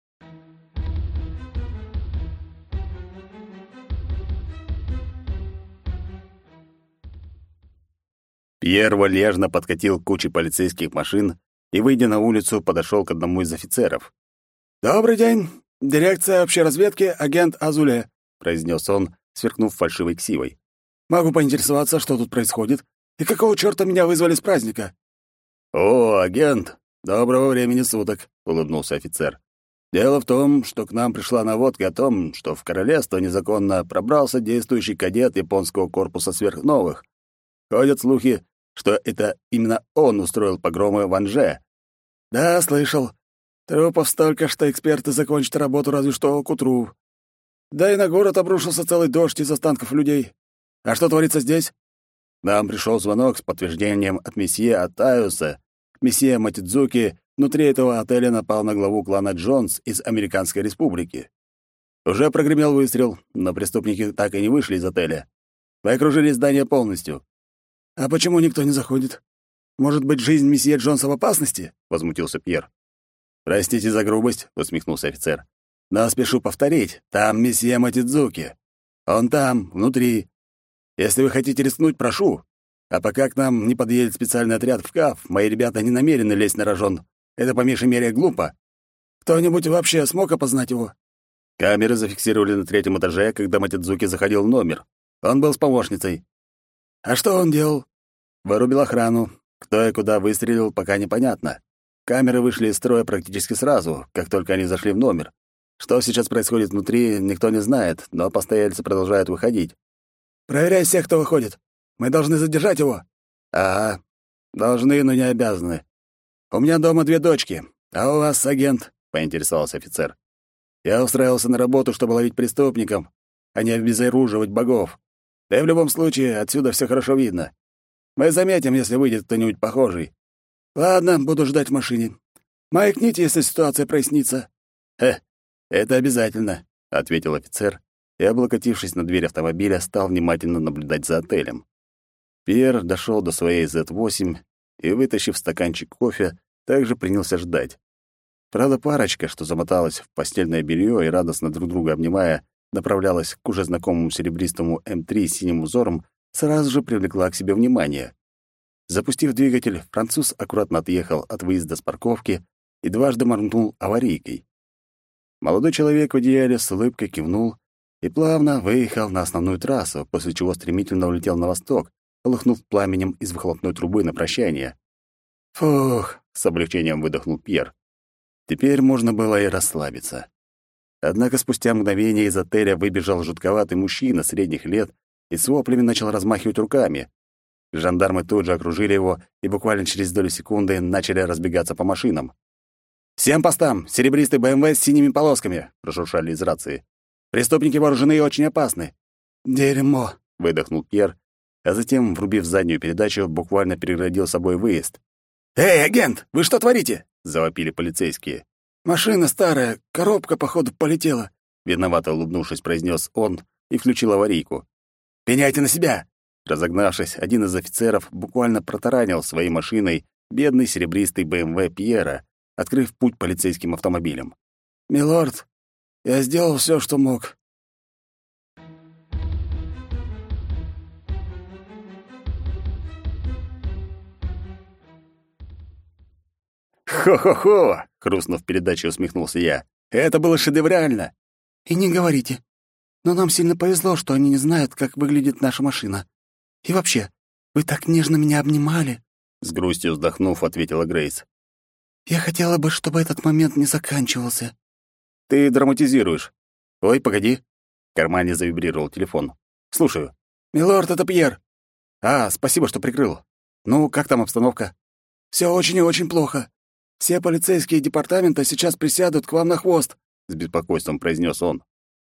Пьер вальяжно подкатил к куче полицейских машин и, выйдя на улицу, подошел к одному из офицеров.
«Добрый день. Дирекция общей разведки, агент Азуле», —
произнес он, сверкнув фальшивой ксивой.
«Могу поинтересоваться, что тут происходит? И какого чёрта меня вызвали с праздника?»
«О, агент, доброго времени суток», — улыбнулся офицер. «Дело в том, что к нам пришла наводка о том, что в королевство незаконно пробрался действующий кадет японского корпуса сверхновых. Ходят слухи, что это именно он устроил погромы в Анже».
«Да, слышал. Трупов столько, что эксперты закончат работу разве что к утру. Да и на город обрушился целый дождь из останков людей. А что творится здесь?»
Нам пришел звонок с подтверждением от месье Атаюса. Месье Матидзуки внутри этого отеля напал на главу клана Джонс из Американской Республики. Уже прогремел выстрел, но преступники так и не вышли из отеля. Мы окружили здание полностью.
«А почему никто не заходит? Может быть, жизнь месье Джонса в опасности?» —
возмутился Пьер. «Простите за грубость», — усмехнулся офицер. Но спешу повторить, там месье Мотидзуки. Он там, внутри. Если вы хотите рискнуть, прошу. А пока к нам не подъедет специальный отряд в КАФ, мои ребята не намерены лезть на рожон. Это по меньшей мере глупо.
Кто-нибудь вообще смог опознать его?
Камеры зафиксировали на 3-м этаже, когда Мотидзуки заходил в номер. Он был с помощницей.
А что он делал?
Вырубил охрану. Кто и куда выстрелил, пока непонятно. Камеры вышли из строя практически сразу, как только они зашли в номер. Что сейчас происходит внутри, никто не знает, но постояльцы продолжают выходить.
Проверяй всех, кто выходит. Мы должны задержать его.
Ага. Должны, но не обязаны. У меня дома 2 дочки. А у вас, агент? Поинтересовался офицер. Я устраивался на работу, чтобы ловить преступников, а не обезоруживать богов. Да и в любом случае, отсюда все хорошо видно. Мы заметим, если выйдет кто-нибудь похожий.
Ладно, буду ждать в машине. Маякните, если ситуация прояснится.
Это обязательно, ответил офицер и, облокотившись на дверь автомобиля, стал внимательно наблюдать за отелем. Пьер дошел до своей Z8 и, вытащив стаканчик кофе, также принялся ждать. Правда, парочка, что замоталась в постельное белье и, радостно друг друга обнимая, направлялась к уже знакомому серебристому М3 с синим узором, сразу же привлекла к себе внимание. Запустив двигатель, француз аккуратно отъехал от выезда с парковки и дважды моргнул аварийкой. Молодой человек в одеяле с улыбкой кивнул и плавно выехал на основную трассу, после чего стремительно улетел на восток, полыхнув пламенем из выхлопной трубы на прощание. «Фух!» — с облегчением выдохнул Пьер. Теперь можно было и расслабиться. Однако спустя мгновение из отеля выбежал жутковатый мужчина средних лет и с воплями начал размахивать руками. Жандармы тут же окружили его и буквально через долю секунды начали разбегаться по машинам. «Всем постам! Серебристый БМВ с синими полосками!» — прошуршали из рации. «Преступники вооружены и очень опасны!»
«Дерьмо!» —
выдохнул Пьер, а затем, врубив заднюю передачу, буквально переградил собой выезд.
«Эй, агент, вы что творите?»
— завопили полицейские.
«Машина старая, коробка, походу, полетела»,
— виновато улыбнувшись, произнес он и включил аварийку.
«Пеняйте на себя!»
Разогнавшись, один из офицеров буквально протаранил своей машиной бедный серебристый БМВ Пьера, открыв путь полицейским автомобилям.
«Милорд, я сделал все, что мог».
«Хо-хо-хо!» — хрустнув передачей, усмехнулся я. «Это было шедеврально!»
«И не говорите. Но нам сильно повезло, что они не знают, как выглядит наша машина. И вообще, вы так нежно меня обнимали!»
С грустью вздохнув, ответила Грейс.
«Я хотела бы, чтобы этот момент не заканчивался».
«Ты драматизируешь. Ой, погоди». В кармане завибрировал телефон. «Слушаю».
«Милорд, это Пьер».
Спасибо, что прикрыл. Ну, как там обстановка?»
«Все очень и очень плохо. Все полицейские департамента сейчас присядут к вам на хвост», —
с беспокойством произнес он.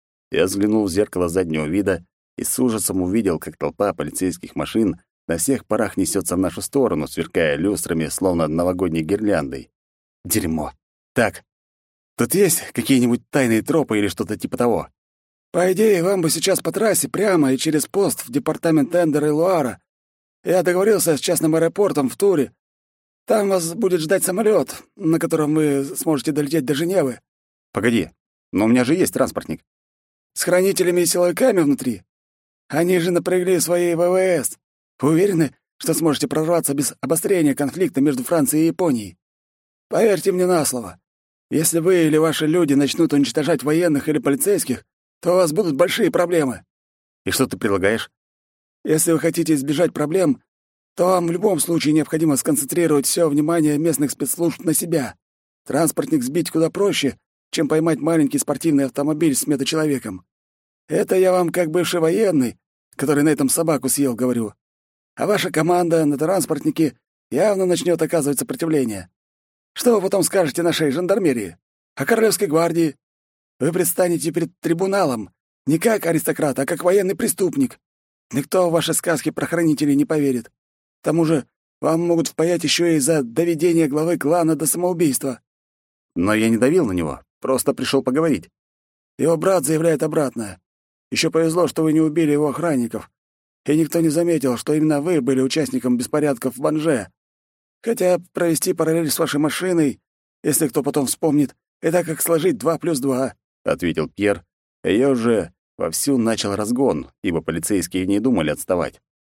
Я взглянул в зеркало заднего вида и с ужасом увидел, как толпа полицейских машин на всех парах несется в нашу сторону, сверкая люстрами, словно новогодней гирляндой. Дерьмо. Так, тут есть какие-нибудь тайные тропы или что-то типа того?
«По идее, вам бы сейчас по трассе прямо и через пост в департамент Эндера и Луара. Я договорился с частным аэропортом в Туре. Там вас будет ждать самолет, на котором вы сможете долететь до Женевы».
«Погоди, но у меня же есть транспортник».
«С хранителями и силовиками внутри. Они же напрягли свои ВВС. Вы уверены, что сможете прорваться без обострения конфликта между Францией и Японией? Поверьте мне на слово. Если вы или ваши люди начнут уничтожать военных или полицейских, то у вас будут большие проблемы».
«И что ты предлагаешь?»
«Если вы хотите избежать проблем, то вам в любом случае необходимо сконцентрировать все внимание местных спецслужб на себя. Транспортник сбить куда проще, чем поймать маленький спортивный автомобиль с метачеловеком. Это я вам как бывший военный, который на этом собаку съел, говорю. А ваша команда на транспортнике явно начнет оказывать сопротивление. Что вы потом скажете нашей жандармерии? О Королевской гвардии? Вы предстанете перед трибуналом не как аристократ, а как военный преступник. Никто в ваши сказки про хранителей не поверит. К тому же вам могут впаять еще и за доведение главы клана до самоубийства».
«Но я не давил на него, просто пришел поговорить».
«Его брат заявляет обратное. Еще повезло, что вы не убили его охранников, и никто не заметил, что именно вы были участником беспорядков в Банже. Хотя провести параллель с вашей машиной, если кто потом вспомнит, это как сложить 2 + 2.
— ответил Пьер, а я уже вовсю начал разгон, ибо полицейские не думали отставать.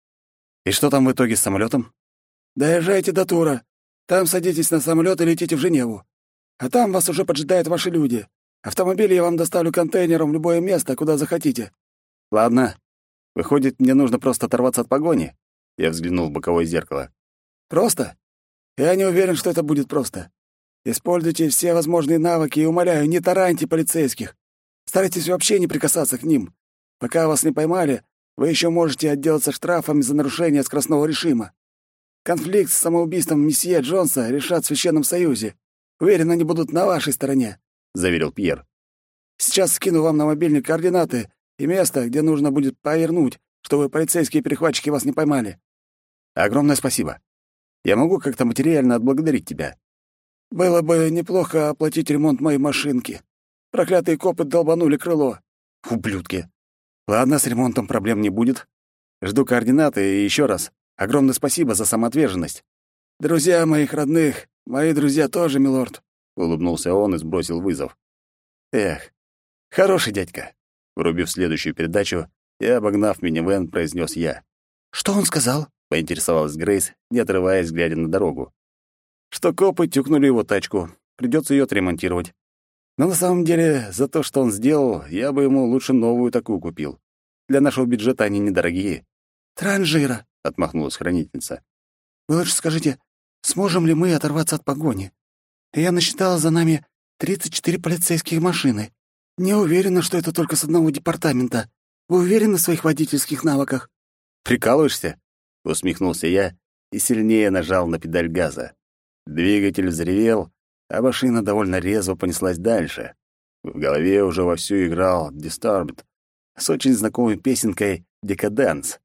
«И что там в итоге с самолетом?
Доезжайте до Тура. Там садитесь на самолет и летите в Женеву. А там вас уже поджидают ваши люди. Автомобиль я вам доставлю контейнером в любое место, куда захотите».
«Ладно. Выходит, мне нужно просто оторваться от погони?» Я взглянул в боковое зеркало.
«Просто? Я не уверен, что это будет просто. Используйте все возможные навыки и, умоляю, не тараньте полицейских. Старайтесь вообще не прикасаться к ним. Пока вас не поймали, вы еще можете отделаться штрафами за нарушение скоростного режима. Конфликт с самоубийством месье Джонса решат в Священном Союзе. Уверен, они будут на вашей стороне», — заверил Пьер. «Сейчас скину вам на мобильник координаты и место, где нужно будет повернуть, чтобы полицейские перехватчики вас не поймали».
«Огромное спасибо. Я могу как-то материально отблагодарить тебя?»
«Было бы неплохо оплатить ремонт моей машинки. Проклятые копы долбанули крыло».
«Ублюдки. Ладно, с ремонтом проблем не будет. Жду координаты и еще раз огромное спасибо за самоотверженность».
«Друзья моих родных, мои друзья тоже, милорд»,
— улыбнулся он и сбросил вызов. «Эх, хороший дядька». Врубив следующую передачу и обогнав минивэн, произнес я.
«Что он сказал?»
— поинтересовалась Грейс, не отрываясь, глядя на дорогу. «Что копы тюкнули его тачку. Придется ее отремонтировать. Но на самом деле, за то, что он сделал, я бы ему лучше новую такую купил. Для нашего бюджета они недорогие».
«Транжира»,
— отмахнулась хранительница.
«Вы лучше скажите, сможем ли мы оторваться от погони? Я насчитала за нами 34 полицейских машины. Не уверена, что это только с одного департамента. Вы уверены в своих водительских навыках?»
«Прикалываешься?» — усмехнулся я и сильнее нажал на педаль газа. Двигатель взревел, а машина довольно резво понеслась дальше. В голове уже вовсю играл Disturbed с очень знакомой песенкой «Декаданс».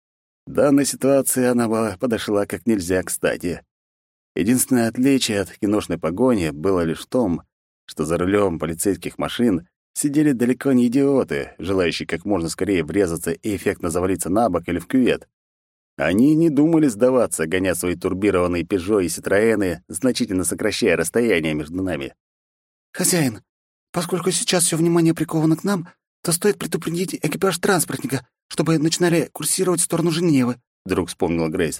В данной ситуации она подошла как нельзя кстати. Единственное отличие от киношной погони было лишь в том, что за рулем полицейских машин сидели далеко не идиоты, желающие как можно скорее врезаться и эффектно завалиться на бок или в кювет. Они не думали сдаваться, гоня свои турбированные «Пежо» и «Ситроэны», значительно сокращая расстояние между нами.
«Хозяин, поскольку сейчас все внимание приковано к нам, то стоит предупредить экипаж транспортника, чтобы начинали курсировать в сторону Женевы», —
вдруг вспомнила Грейс.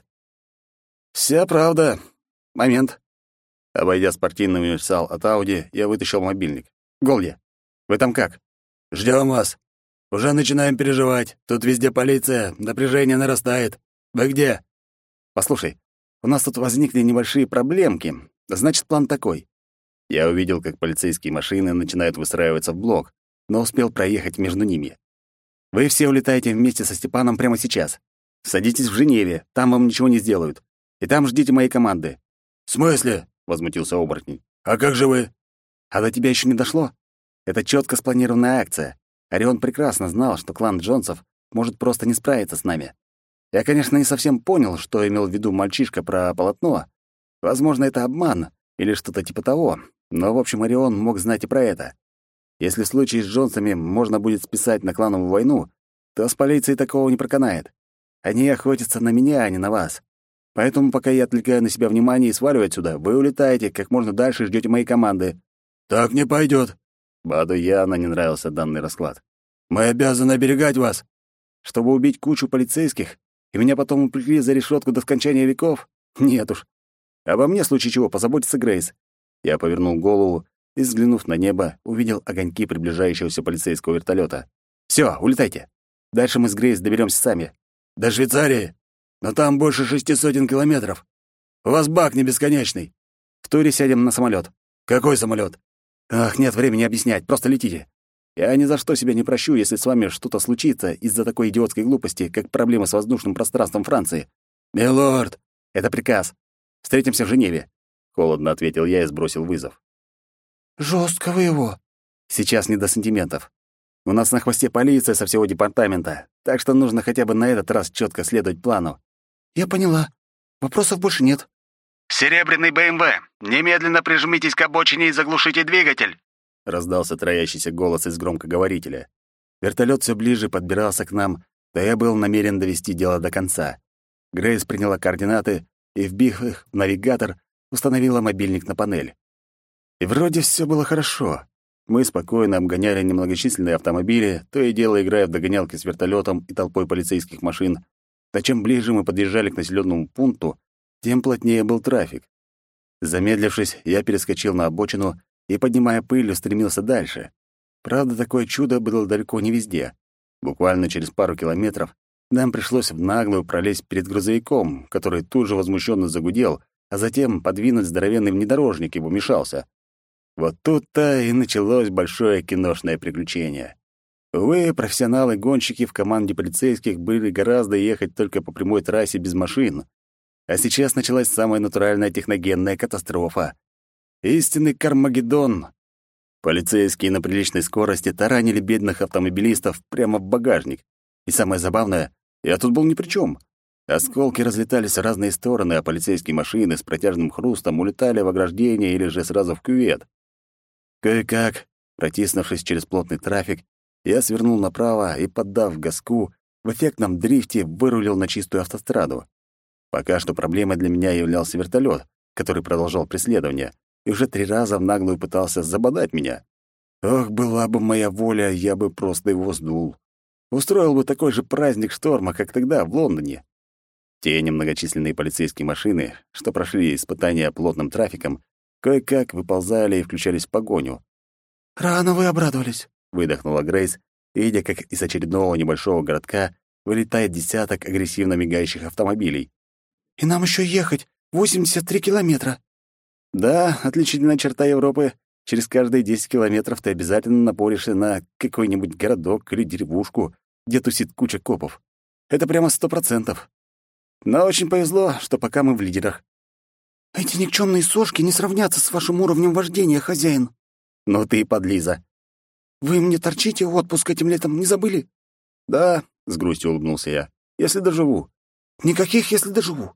«Вся правда. Момент». Обойдя спортивный универсал от Ауди, я вытащил мобильник. «Голди, вы там как?»
«Ждем вас. Уже начинаем переживать. Тут везде полиция, напряжение нарастает. Вы где?»
«Послушай, у нас тут возникли небольшие проблемки. Значит, план такой». Я увидел, как полицейские машины начинают выстраиваться в блок, но успел проехать между ними. «Вы все улетаете вместе со Степаном прямо сейчас. Садитесь в Женеве, там вам ничего не сделают. И там ждите моей команды».
«В смысле?» — возмутился оборотень. «А как же вы?»
«А до тебя еще не дошло? Это четко спланированная акция. Орион прекрасно знал, что клан Джонсов может просто не справиться с нами. Я, конечно, не совсем понял, что имел в виду мальчишка про полотно. Возможно, это обман или что-то типа того, но, в общем, Орион мог знать и про это. Если в случае с Джонсами можно будет списать на клановую войну, то с полицией такого не проканает. Они охотятся на меня, а не на вас. Поэтому, пока я отвлекаю на себя внимание и сваливаю отсюда, вы улетаете как можно дальше и ждете моей команды».
«Так не пойдет.
Баду явно не нравился данный расклад.
«Мы обязаны оберегать вас».
«Чтобы убить кучу полицейских, и меня потом упекли за решетку до скончания веков? Нет уж. Обо мне, в случае чего, позаботится Грейс». Я повернул голову и, взглянув на небо, увидел огоньки приближающегося полицейского вертолета. «Все, улетайте. Дальше мы с Грейс доберемся сами».
«До Швейцарии? Но там больше 600 километров. У вас бак не бесконечный».
«В туре сядем на самолет.
«Какой самолет?
«Ах, нет времени объяснять, просто летите. Я ни за что себя не прощу, если с вами что-то случится из-за такой идиотской глупости, как проблемы с воздушным пространством Франции».
«Милорд!»
«Это приказ. Встретимся в Женеве», — холодно ответил я и сбросил вызов.
«Жёстко вы его».
«Сейчас не до сантиментов. У нас на хвосте полиция со всего департамента, так что нужно хотя бы на этот раз четко следовать плану».
«Я поняла. Вопросов больше нет».
«Серебряный БМВ, немедленно прижмитесь к обочине и заглушите двигатель!»
— раздался троящийся голос из громкоговорителя. Вертолет все ближе подбирался к нам, да я был намерен довести дело до конца. Грейс приняла координаты и, вбив их в навигатор, установила мобильник на панель. И вроде все было хорошо. Мы спокойно обгоняли немногочисленные автомобили, то и дело играя в догонялки с вертолетом и толпой полицейских машин. А чем ближе мы подъезжали к населенному пункту, тем плотнее был трафик. Замедлившись, я перескочил на обочину и, поднимая пыль, устремился дальше. Правда, такое чудо было далеко не везде. Буквально через пару километров нам пришлось в наглую пролезть перед грузовиком, который тут же возмущенно загудел, а затем подвинуть здоровенный внедорожник, ибо мешался. Вот тут-то и началось большое киношное приключение. Увы, профессионалы-гонщики в команде полицейских были гораздо ехать только по прямой трассе без машин. А сейчас началась самая натуральная техногенная катастрофа. Истинный Кармагеддон. Полицейские на приличной скорости таранили бедных автомобилистов прямо в багажник. И самое забавное, я тут был ни при чем. Осколки разлетались в разные стороны, а полицейские машины с протяжным хрустом улетали в ограждение или же сразу в кювет. Кое-как, протиснувшись через плотный трафик, я свернул направо и, поддав газку, в эффектном дрифте вырулил на чистую автостраду. Пока что проблемой для меня являлся вертолет, который продолжал преследование, и уже 3 раза в наглую пытался забодать меня. Ох, была бы моя воля, я бы просто его сдул. Устроил бы такой же праздник шторма, как тогда в Лондоне. Те немногочисленные полицейские машины, что прошли испытания плотным трафиком, кое-как выползали и включались в погоню.
«Рано вы обрадовались»,
— выдохнула Грейс, видя, как из очередного небольшого городка вылетает десяток агрессивно мигающих автомобилей.
«И нам еще ехать 83 километра».
Да, отличительная черта Европы. Через каждые 10 километров ты обязательно напоришься на какой-нибудь городок или деревушку, где тусит куча копов. Это прямо 100%. Но очень повезло, что пока мы в лидерах.
«Эти никчемные сошки не сравнятся с вашим уровнем вождения, хозяин».
Ну ты и подлиза.
«Вы мне торчите отпуск этим летом, не забыли?»
Да, с грустью улыбнулся я. Если доживу.
«Никаких, если доживу.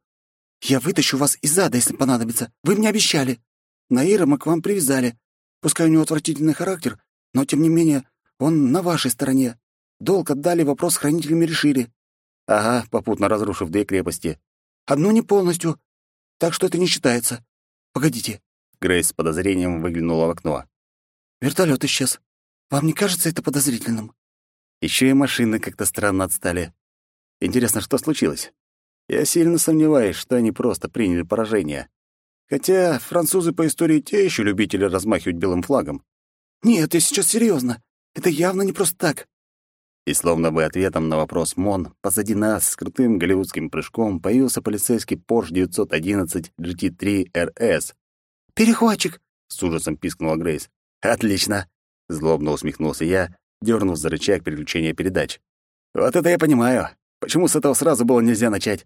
Я вытащу вас из ада, если понадобится. Вы мне обещали. Наира мы к вам привязали. Пускай у него отвратительный характер, но, тем не менее, он на вашей стороне. Долг отдали, вопрос с хранителями решили».
Ага, попутно разрушив 2 крепости.
«Одну не полностью, так что это не считается. Погодите».
Грейс с подозрением выглянула в окно.
Вертолет исчез. Вам не кажется это подозрительным?»
Еще и машины как-то странно отстали. Интересно, что случилось? Я сильно сомневаюсь, что они просто приняли поражение. Хотя французы по истории те еще любители размахивать белым флагом.
«Нет, я сейчас серьезно. Это явно не просто так».
И словно бы ответом на вопрос Мон, позади нас с крутым голливудским прыжком появился полицейский Porsche 911 GT3 RS.
«Перехватчик!»
— с ужасом пискнула Грейс. «Отлично!» — злобно усмехнулся я, дернув за рычаг переключения передач. «Вот это я понимаю. Почему с этого сразу было нельзя начать?»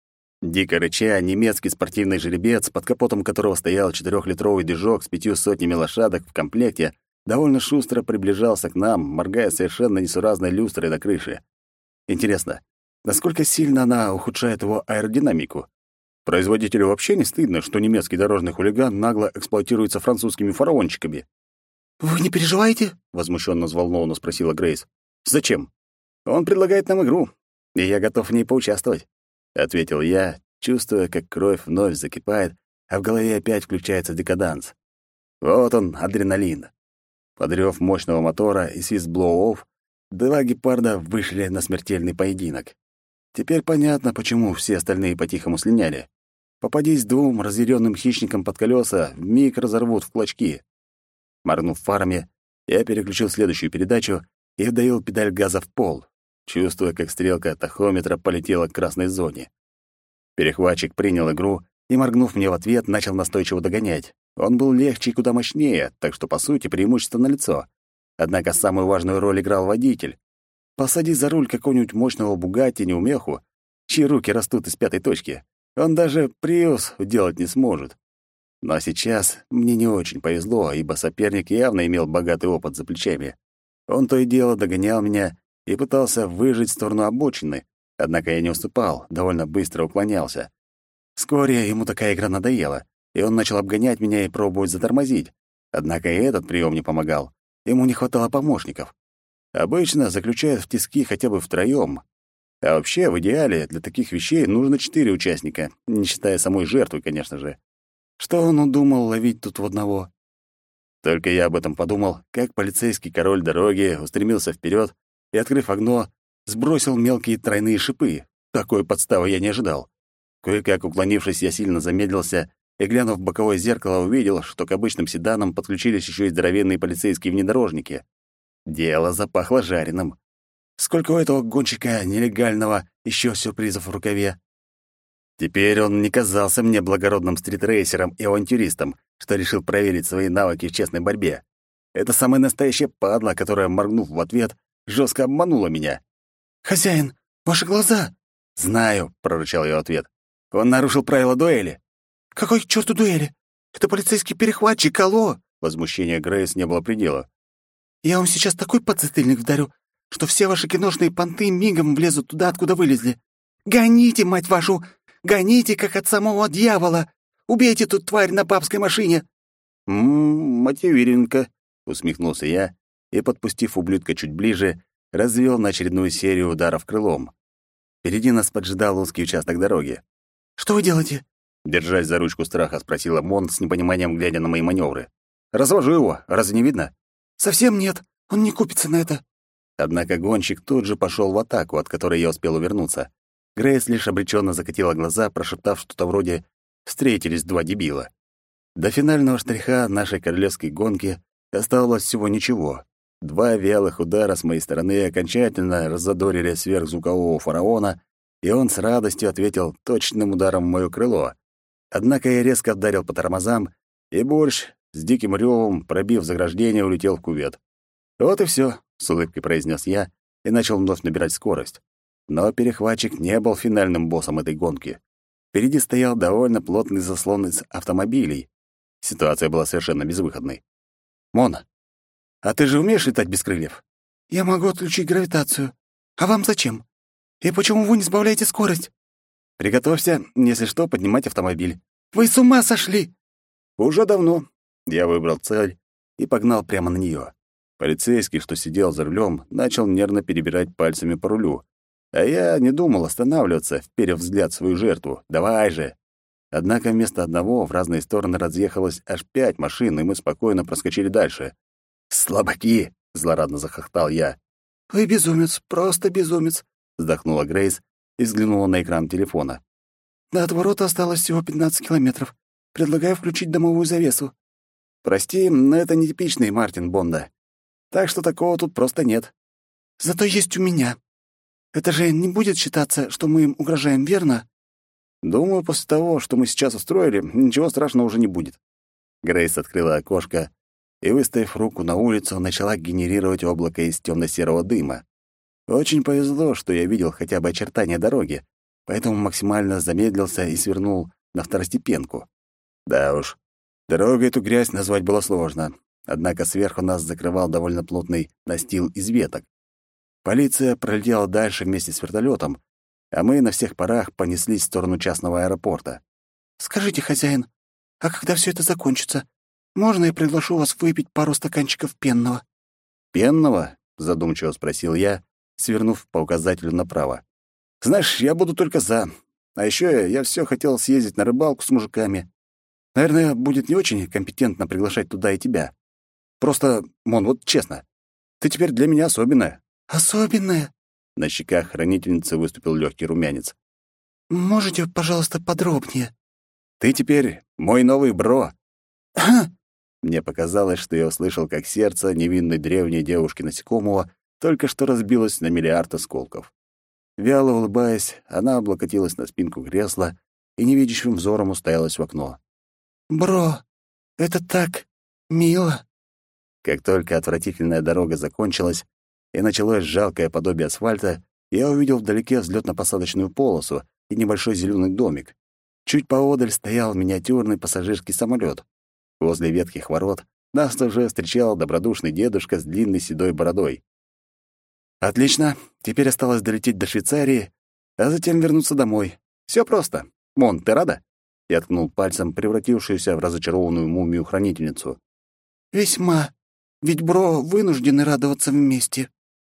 Дико рыча, немецкий спортивный жеребец, под капотом которого стоял 4-литровый движок с 5 сотнями лошадок в комплекте, довольно шустро приближался к нам, моргая совершенно несуразной люстрой на крыше. Интересно, насколько сильно она ухудшает его аэродинамику? Производителю вообще не стыдно, что немецкий дорожный хулиган нагло эксплуатируется французскими фараончиками?
«Вы не переживаете?»
— возмущенно взволнованно спросила Грейс. «Зачем? Он предлагает нам игру, и я готов в ней поучаствовать», — ответил я, чувствуя, как кровь вновь закипает, а в голове опять включается декаданс. Вот он, адреналин. Под рёв мощного мотора и свист блоу-офф 2 гепарда вышли на смертельный поединок. Теперь понятно, почему все остальные по-тихому слиняли. Попадись 2 разъярённым хищникам под колёса, вмиг разорвут в клочки. Моргнув фарами, я переключил следующую передачу и вдавил педаль газа в пол, чувствуя, как стрелка тахометра полетела к красной зоне. Перехватчик принял игру и, моргнув мне в ответ, начал настойчиво догонять. Он был легче и куда мощнее, так что, по сути, преимущество налицо. Однако самую важную роль играл водитель. Посади за руль какого-нибудь мощного «Бугатти» неумеху, чьи руки растут из 5-й точки, он даже «Приус» делать не сможет. Но сейчас мне не очень повезло, ибо соперник явно имел богатый опыт за плечами. Он то и дело догонял меня и пытался выжать в сторону обочины, однако я не уступал, довольно быстро уклонялся. Вскоре ему такая игра надоела, и он начал обгонять меня и пробовать затормозить. Однако и этот прием не помогал. Ему не хватало помощников. Обычно заключают в тиски хотя бы втроём. А вообще, в идеале, для таких вещей нужно 4 участника, не считая самой жертвы, конечно же. Что он удумал ловить тут в одного? Только я об этом подумал, как полицейский король дороги устремился вперед и, открыв окно, сбросил мелкие тройные шипы. Такой подставы я не ожидал. Кое-как уклонившись, я сильно замедлился и, глянув в боковое зеркало, увидел, что к обычным седанам подключились еще и здоровенные полицейские внедорожники. Дело запахло жареным. Сколько у этого гонщика нелегального еще сюрпризов в рукаве. Теперь он не казался мне благородным стритрейсером и авантюристом, что решил проверить свои навыки в честной борьбе. Это самая настоящая падла, которая, моргнув в ответ, жестко обманула меня.
«Хозяин, ваши глаза!»
«Знаю», — прорычал я в ответ. «Он нарушил правила дуэли».
«Какой к черту дуэли? Это полицейский перехватчик, алло!»
Возмущения Грейс не было предела.
«Я вам сейчас такой подзатыльник вдарю, что все ваши киношные понты мигом влезут туда, откуда вылезли. Гоните, мать вашу! Гоните, как от самого дьявола! Убейте тут тварь на папской машине!»
Мотивиренко», — усмехнулся я и, подпустив ублюдка чуть ближе, развел на очередную серию ударов крылом. Впереди нас поджидал узкий участок дороги.
«Что вы делаете?»
Держась за ручку страха, спросила Мон с непониманием, глядя на мои маневры. «Развожу его, разве не видно?»
«Совсем нет, он не купится на это».
Однако гонщик тут же пошел в атаку, от которой я успел увернуться. Грейс лишь обреченно закатила глаза, прошептав что-то вроде «встретились два дебила». До финального штриха нашей королевской гонки оставалось всего ничего. 2 вялых удара с моей стороны окончательно раззадорили сверхзвукового фараона, и он с радостью ответил точным ударом в моё крыло. Однако я резко вдарил по тормозам, и борщ с диким рёвом, пробив заграждение, улетел в кювет. «Вот и всё», — с улыбкой произнес я и начал вновь набирать скорость. Но перехватчик не был финальным боссом этой гонки. Впереди стоял довольно плотный заслон из автомобилей. Ситуация была совершенно безвыходной. «Мона, а ты же умеешь летать без крыльев?»
«Я могу отключить гравитацию. А вам зачем? И почему вы не сбавляете скорость?»
«Приготовься, если что, поднимать автомобиль».
«Вы с ума сошли!»
«Уже давно». Я выбрал цель и погнал прямо на неё. Полицейский, что сидел за рулем, начал нервно перебирать пальцами по рулю. А я не думал останавливаться, вперев взгляд в свою жертву. «Давай же!» Однако вместо одного в разные стороны разъехалось аж 5 машин, и мы спокойно проскочили дальше. «Слабаки!» — злорадно захохотал я.
«Вы безумец, просто безумец!» —
вздохнула Грейс и взглянула на экран телефона.
«До отворота осталось всего 15 километров. Предлагаю включить дымовую завесу».
«Прости, но это нетипичный Мартин Бонда. Так что такого тут просто нет».
«Зато есть у меня. Это же не будет считаться, что мы им угрожаем, верно?»
«Думаю, после того, что мы сейчас устроили, ничего страшного уже не будет». Грейс открыла окошко и, выставив руку на улицу, начала генерировать облако из тёмно-серого дыма. Очень повезло, что я видел хотя бы очертания дороги, поэтому максимально замедлился и свернул на второстепенку. Да уж, дорогой эту грязь назвать было сложно, однако сверху нас закрывал довольно плотный настил из веток. Полиция пролетела дальше вместе с вертолетом, а мы на всех парах понеслись в сторону частного аэропорта.
«Скажите, хозяин, а когда все это закончится, можно я приглашу вас выпить пару стаканчиков пенного?»
«Пенного?» — задумчиво спросил я, свернув по указателю направо. «Знаешь, я буду только за. А еще я все хотел съездить на рыбалку с мужиками. Наверное, будет не очень компетентно приглашать туда и тебя. Просто, Мон, вот честно, ты теперь для меня особенная».
«Особенная?»
На щеках хранительницы выступил легкий румянец.
«Можете, пожалуйста, подробнее?»
«Ты теперь мой новый бро».
«Ага».
Мне показалось, что я услышал, как сердце невинной древней девушки-насекомого только что разбилось на миллиард осколков. Вяло улыбаясь, она облокотилась на спинку кресла и невидящим взором уставилась в окно.
«Бро, это так мило».
Как только отвратительная дорога закончилась и началось жалкое подобие асфальта, я увидел вдалеке взлётно-посадочную полосу и небольшой зелёный домик. Чуть поодаль стоял миниатюрный пассажирский самолёт. Возле ветхих ворот нас уже встречал добродушный дедушка с длинной седой бородой. «Отлично, теперь осталось долететь до Швейцарии, а затем вернуться домой. Всё просто. Мон, ты рада?» Я ткнул пальцем превратившуюся в разочарованную мумию-хранительницу.
«Весьма. Ведь бро вынуждены радоваться вместе».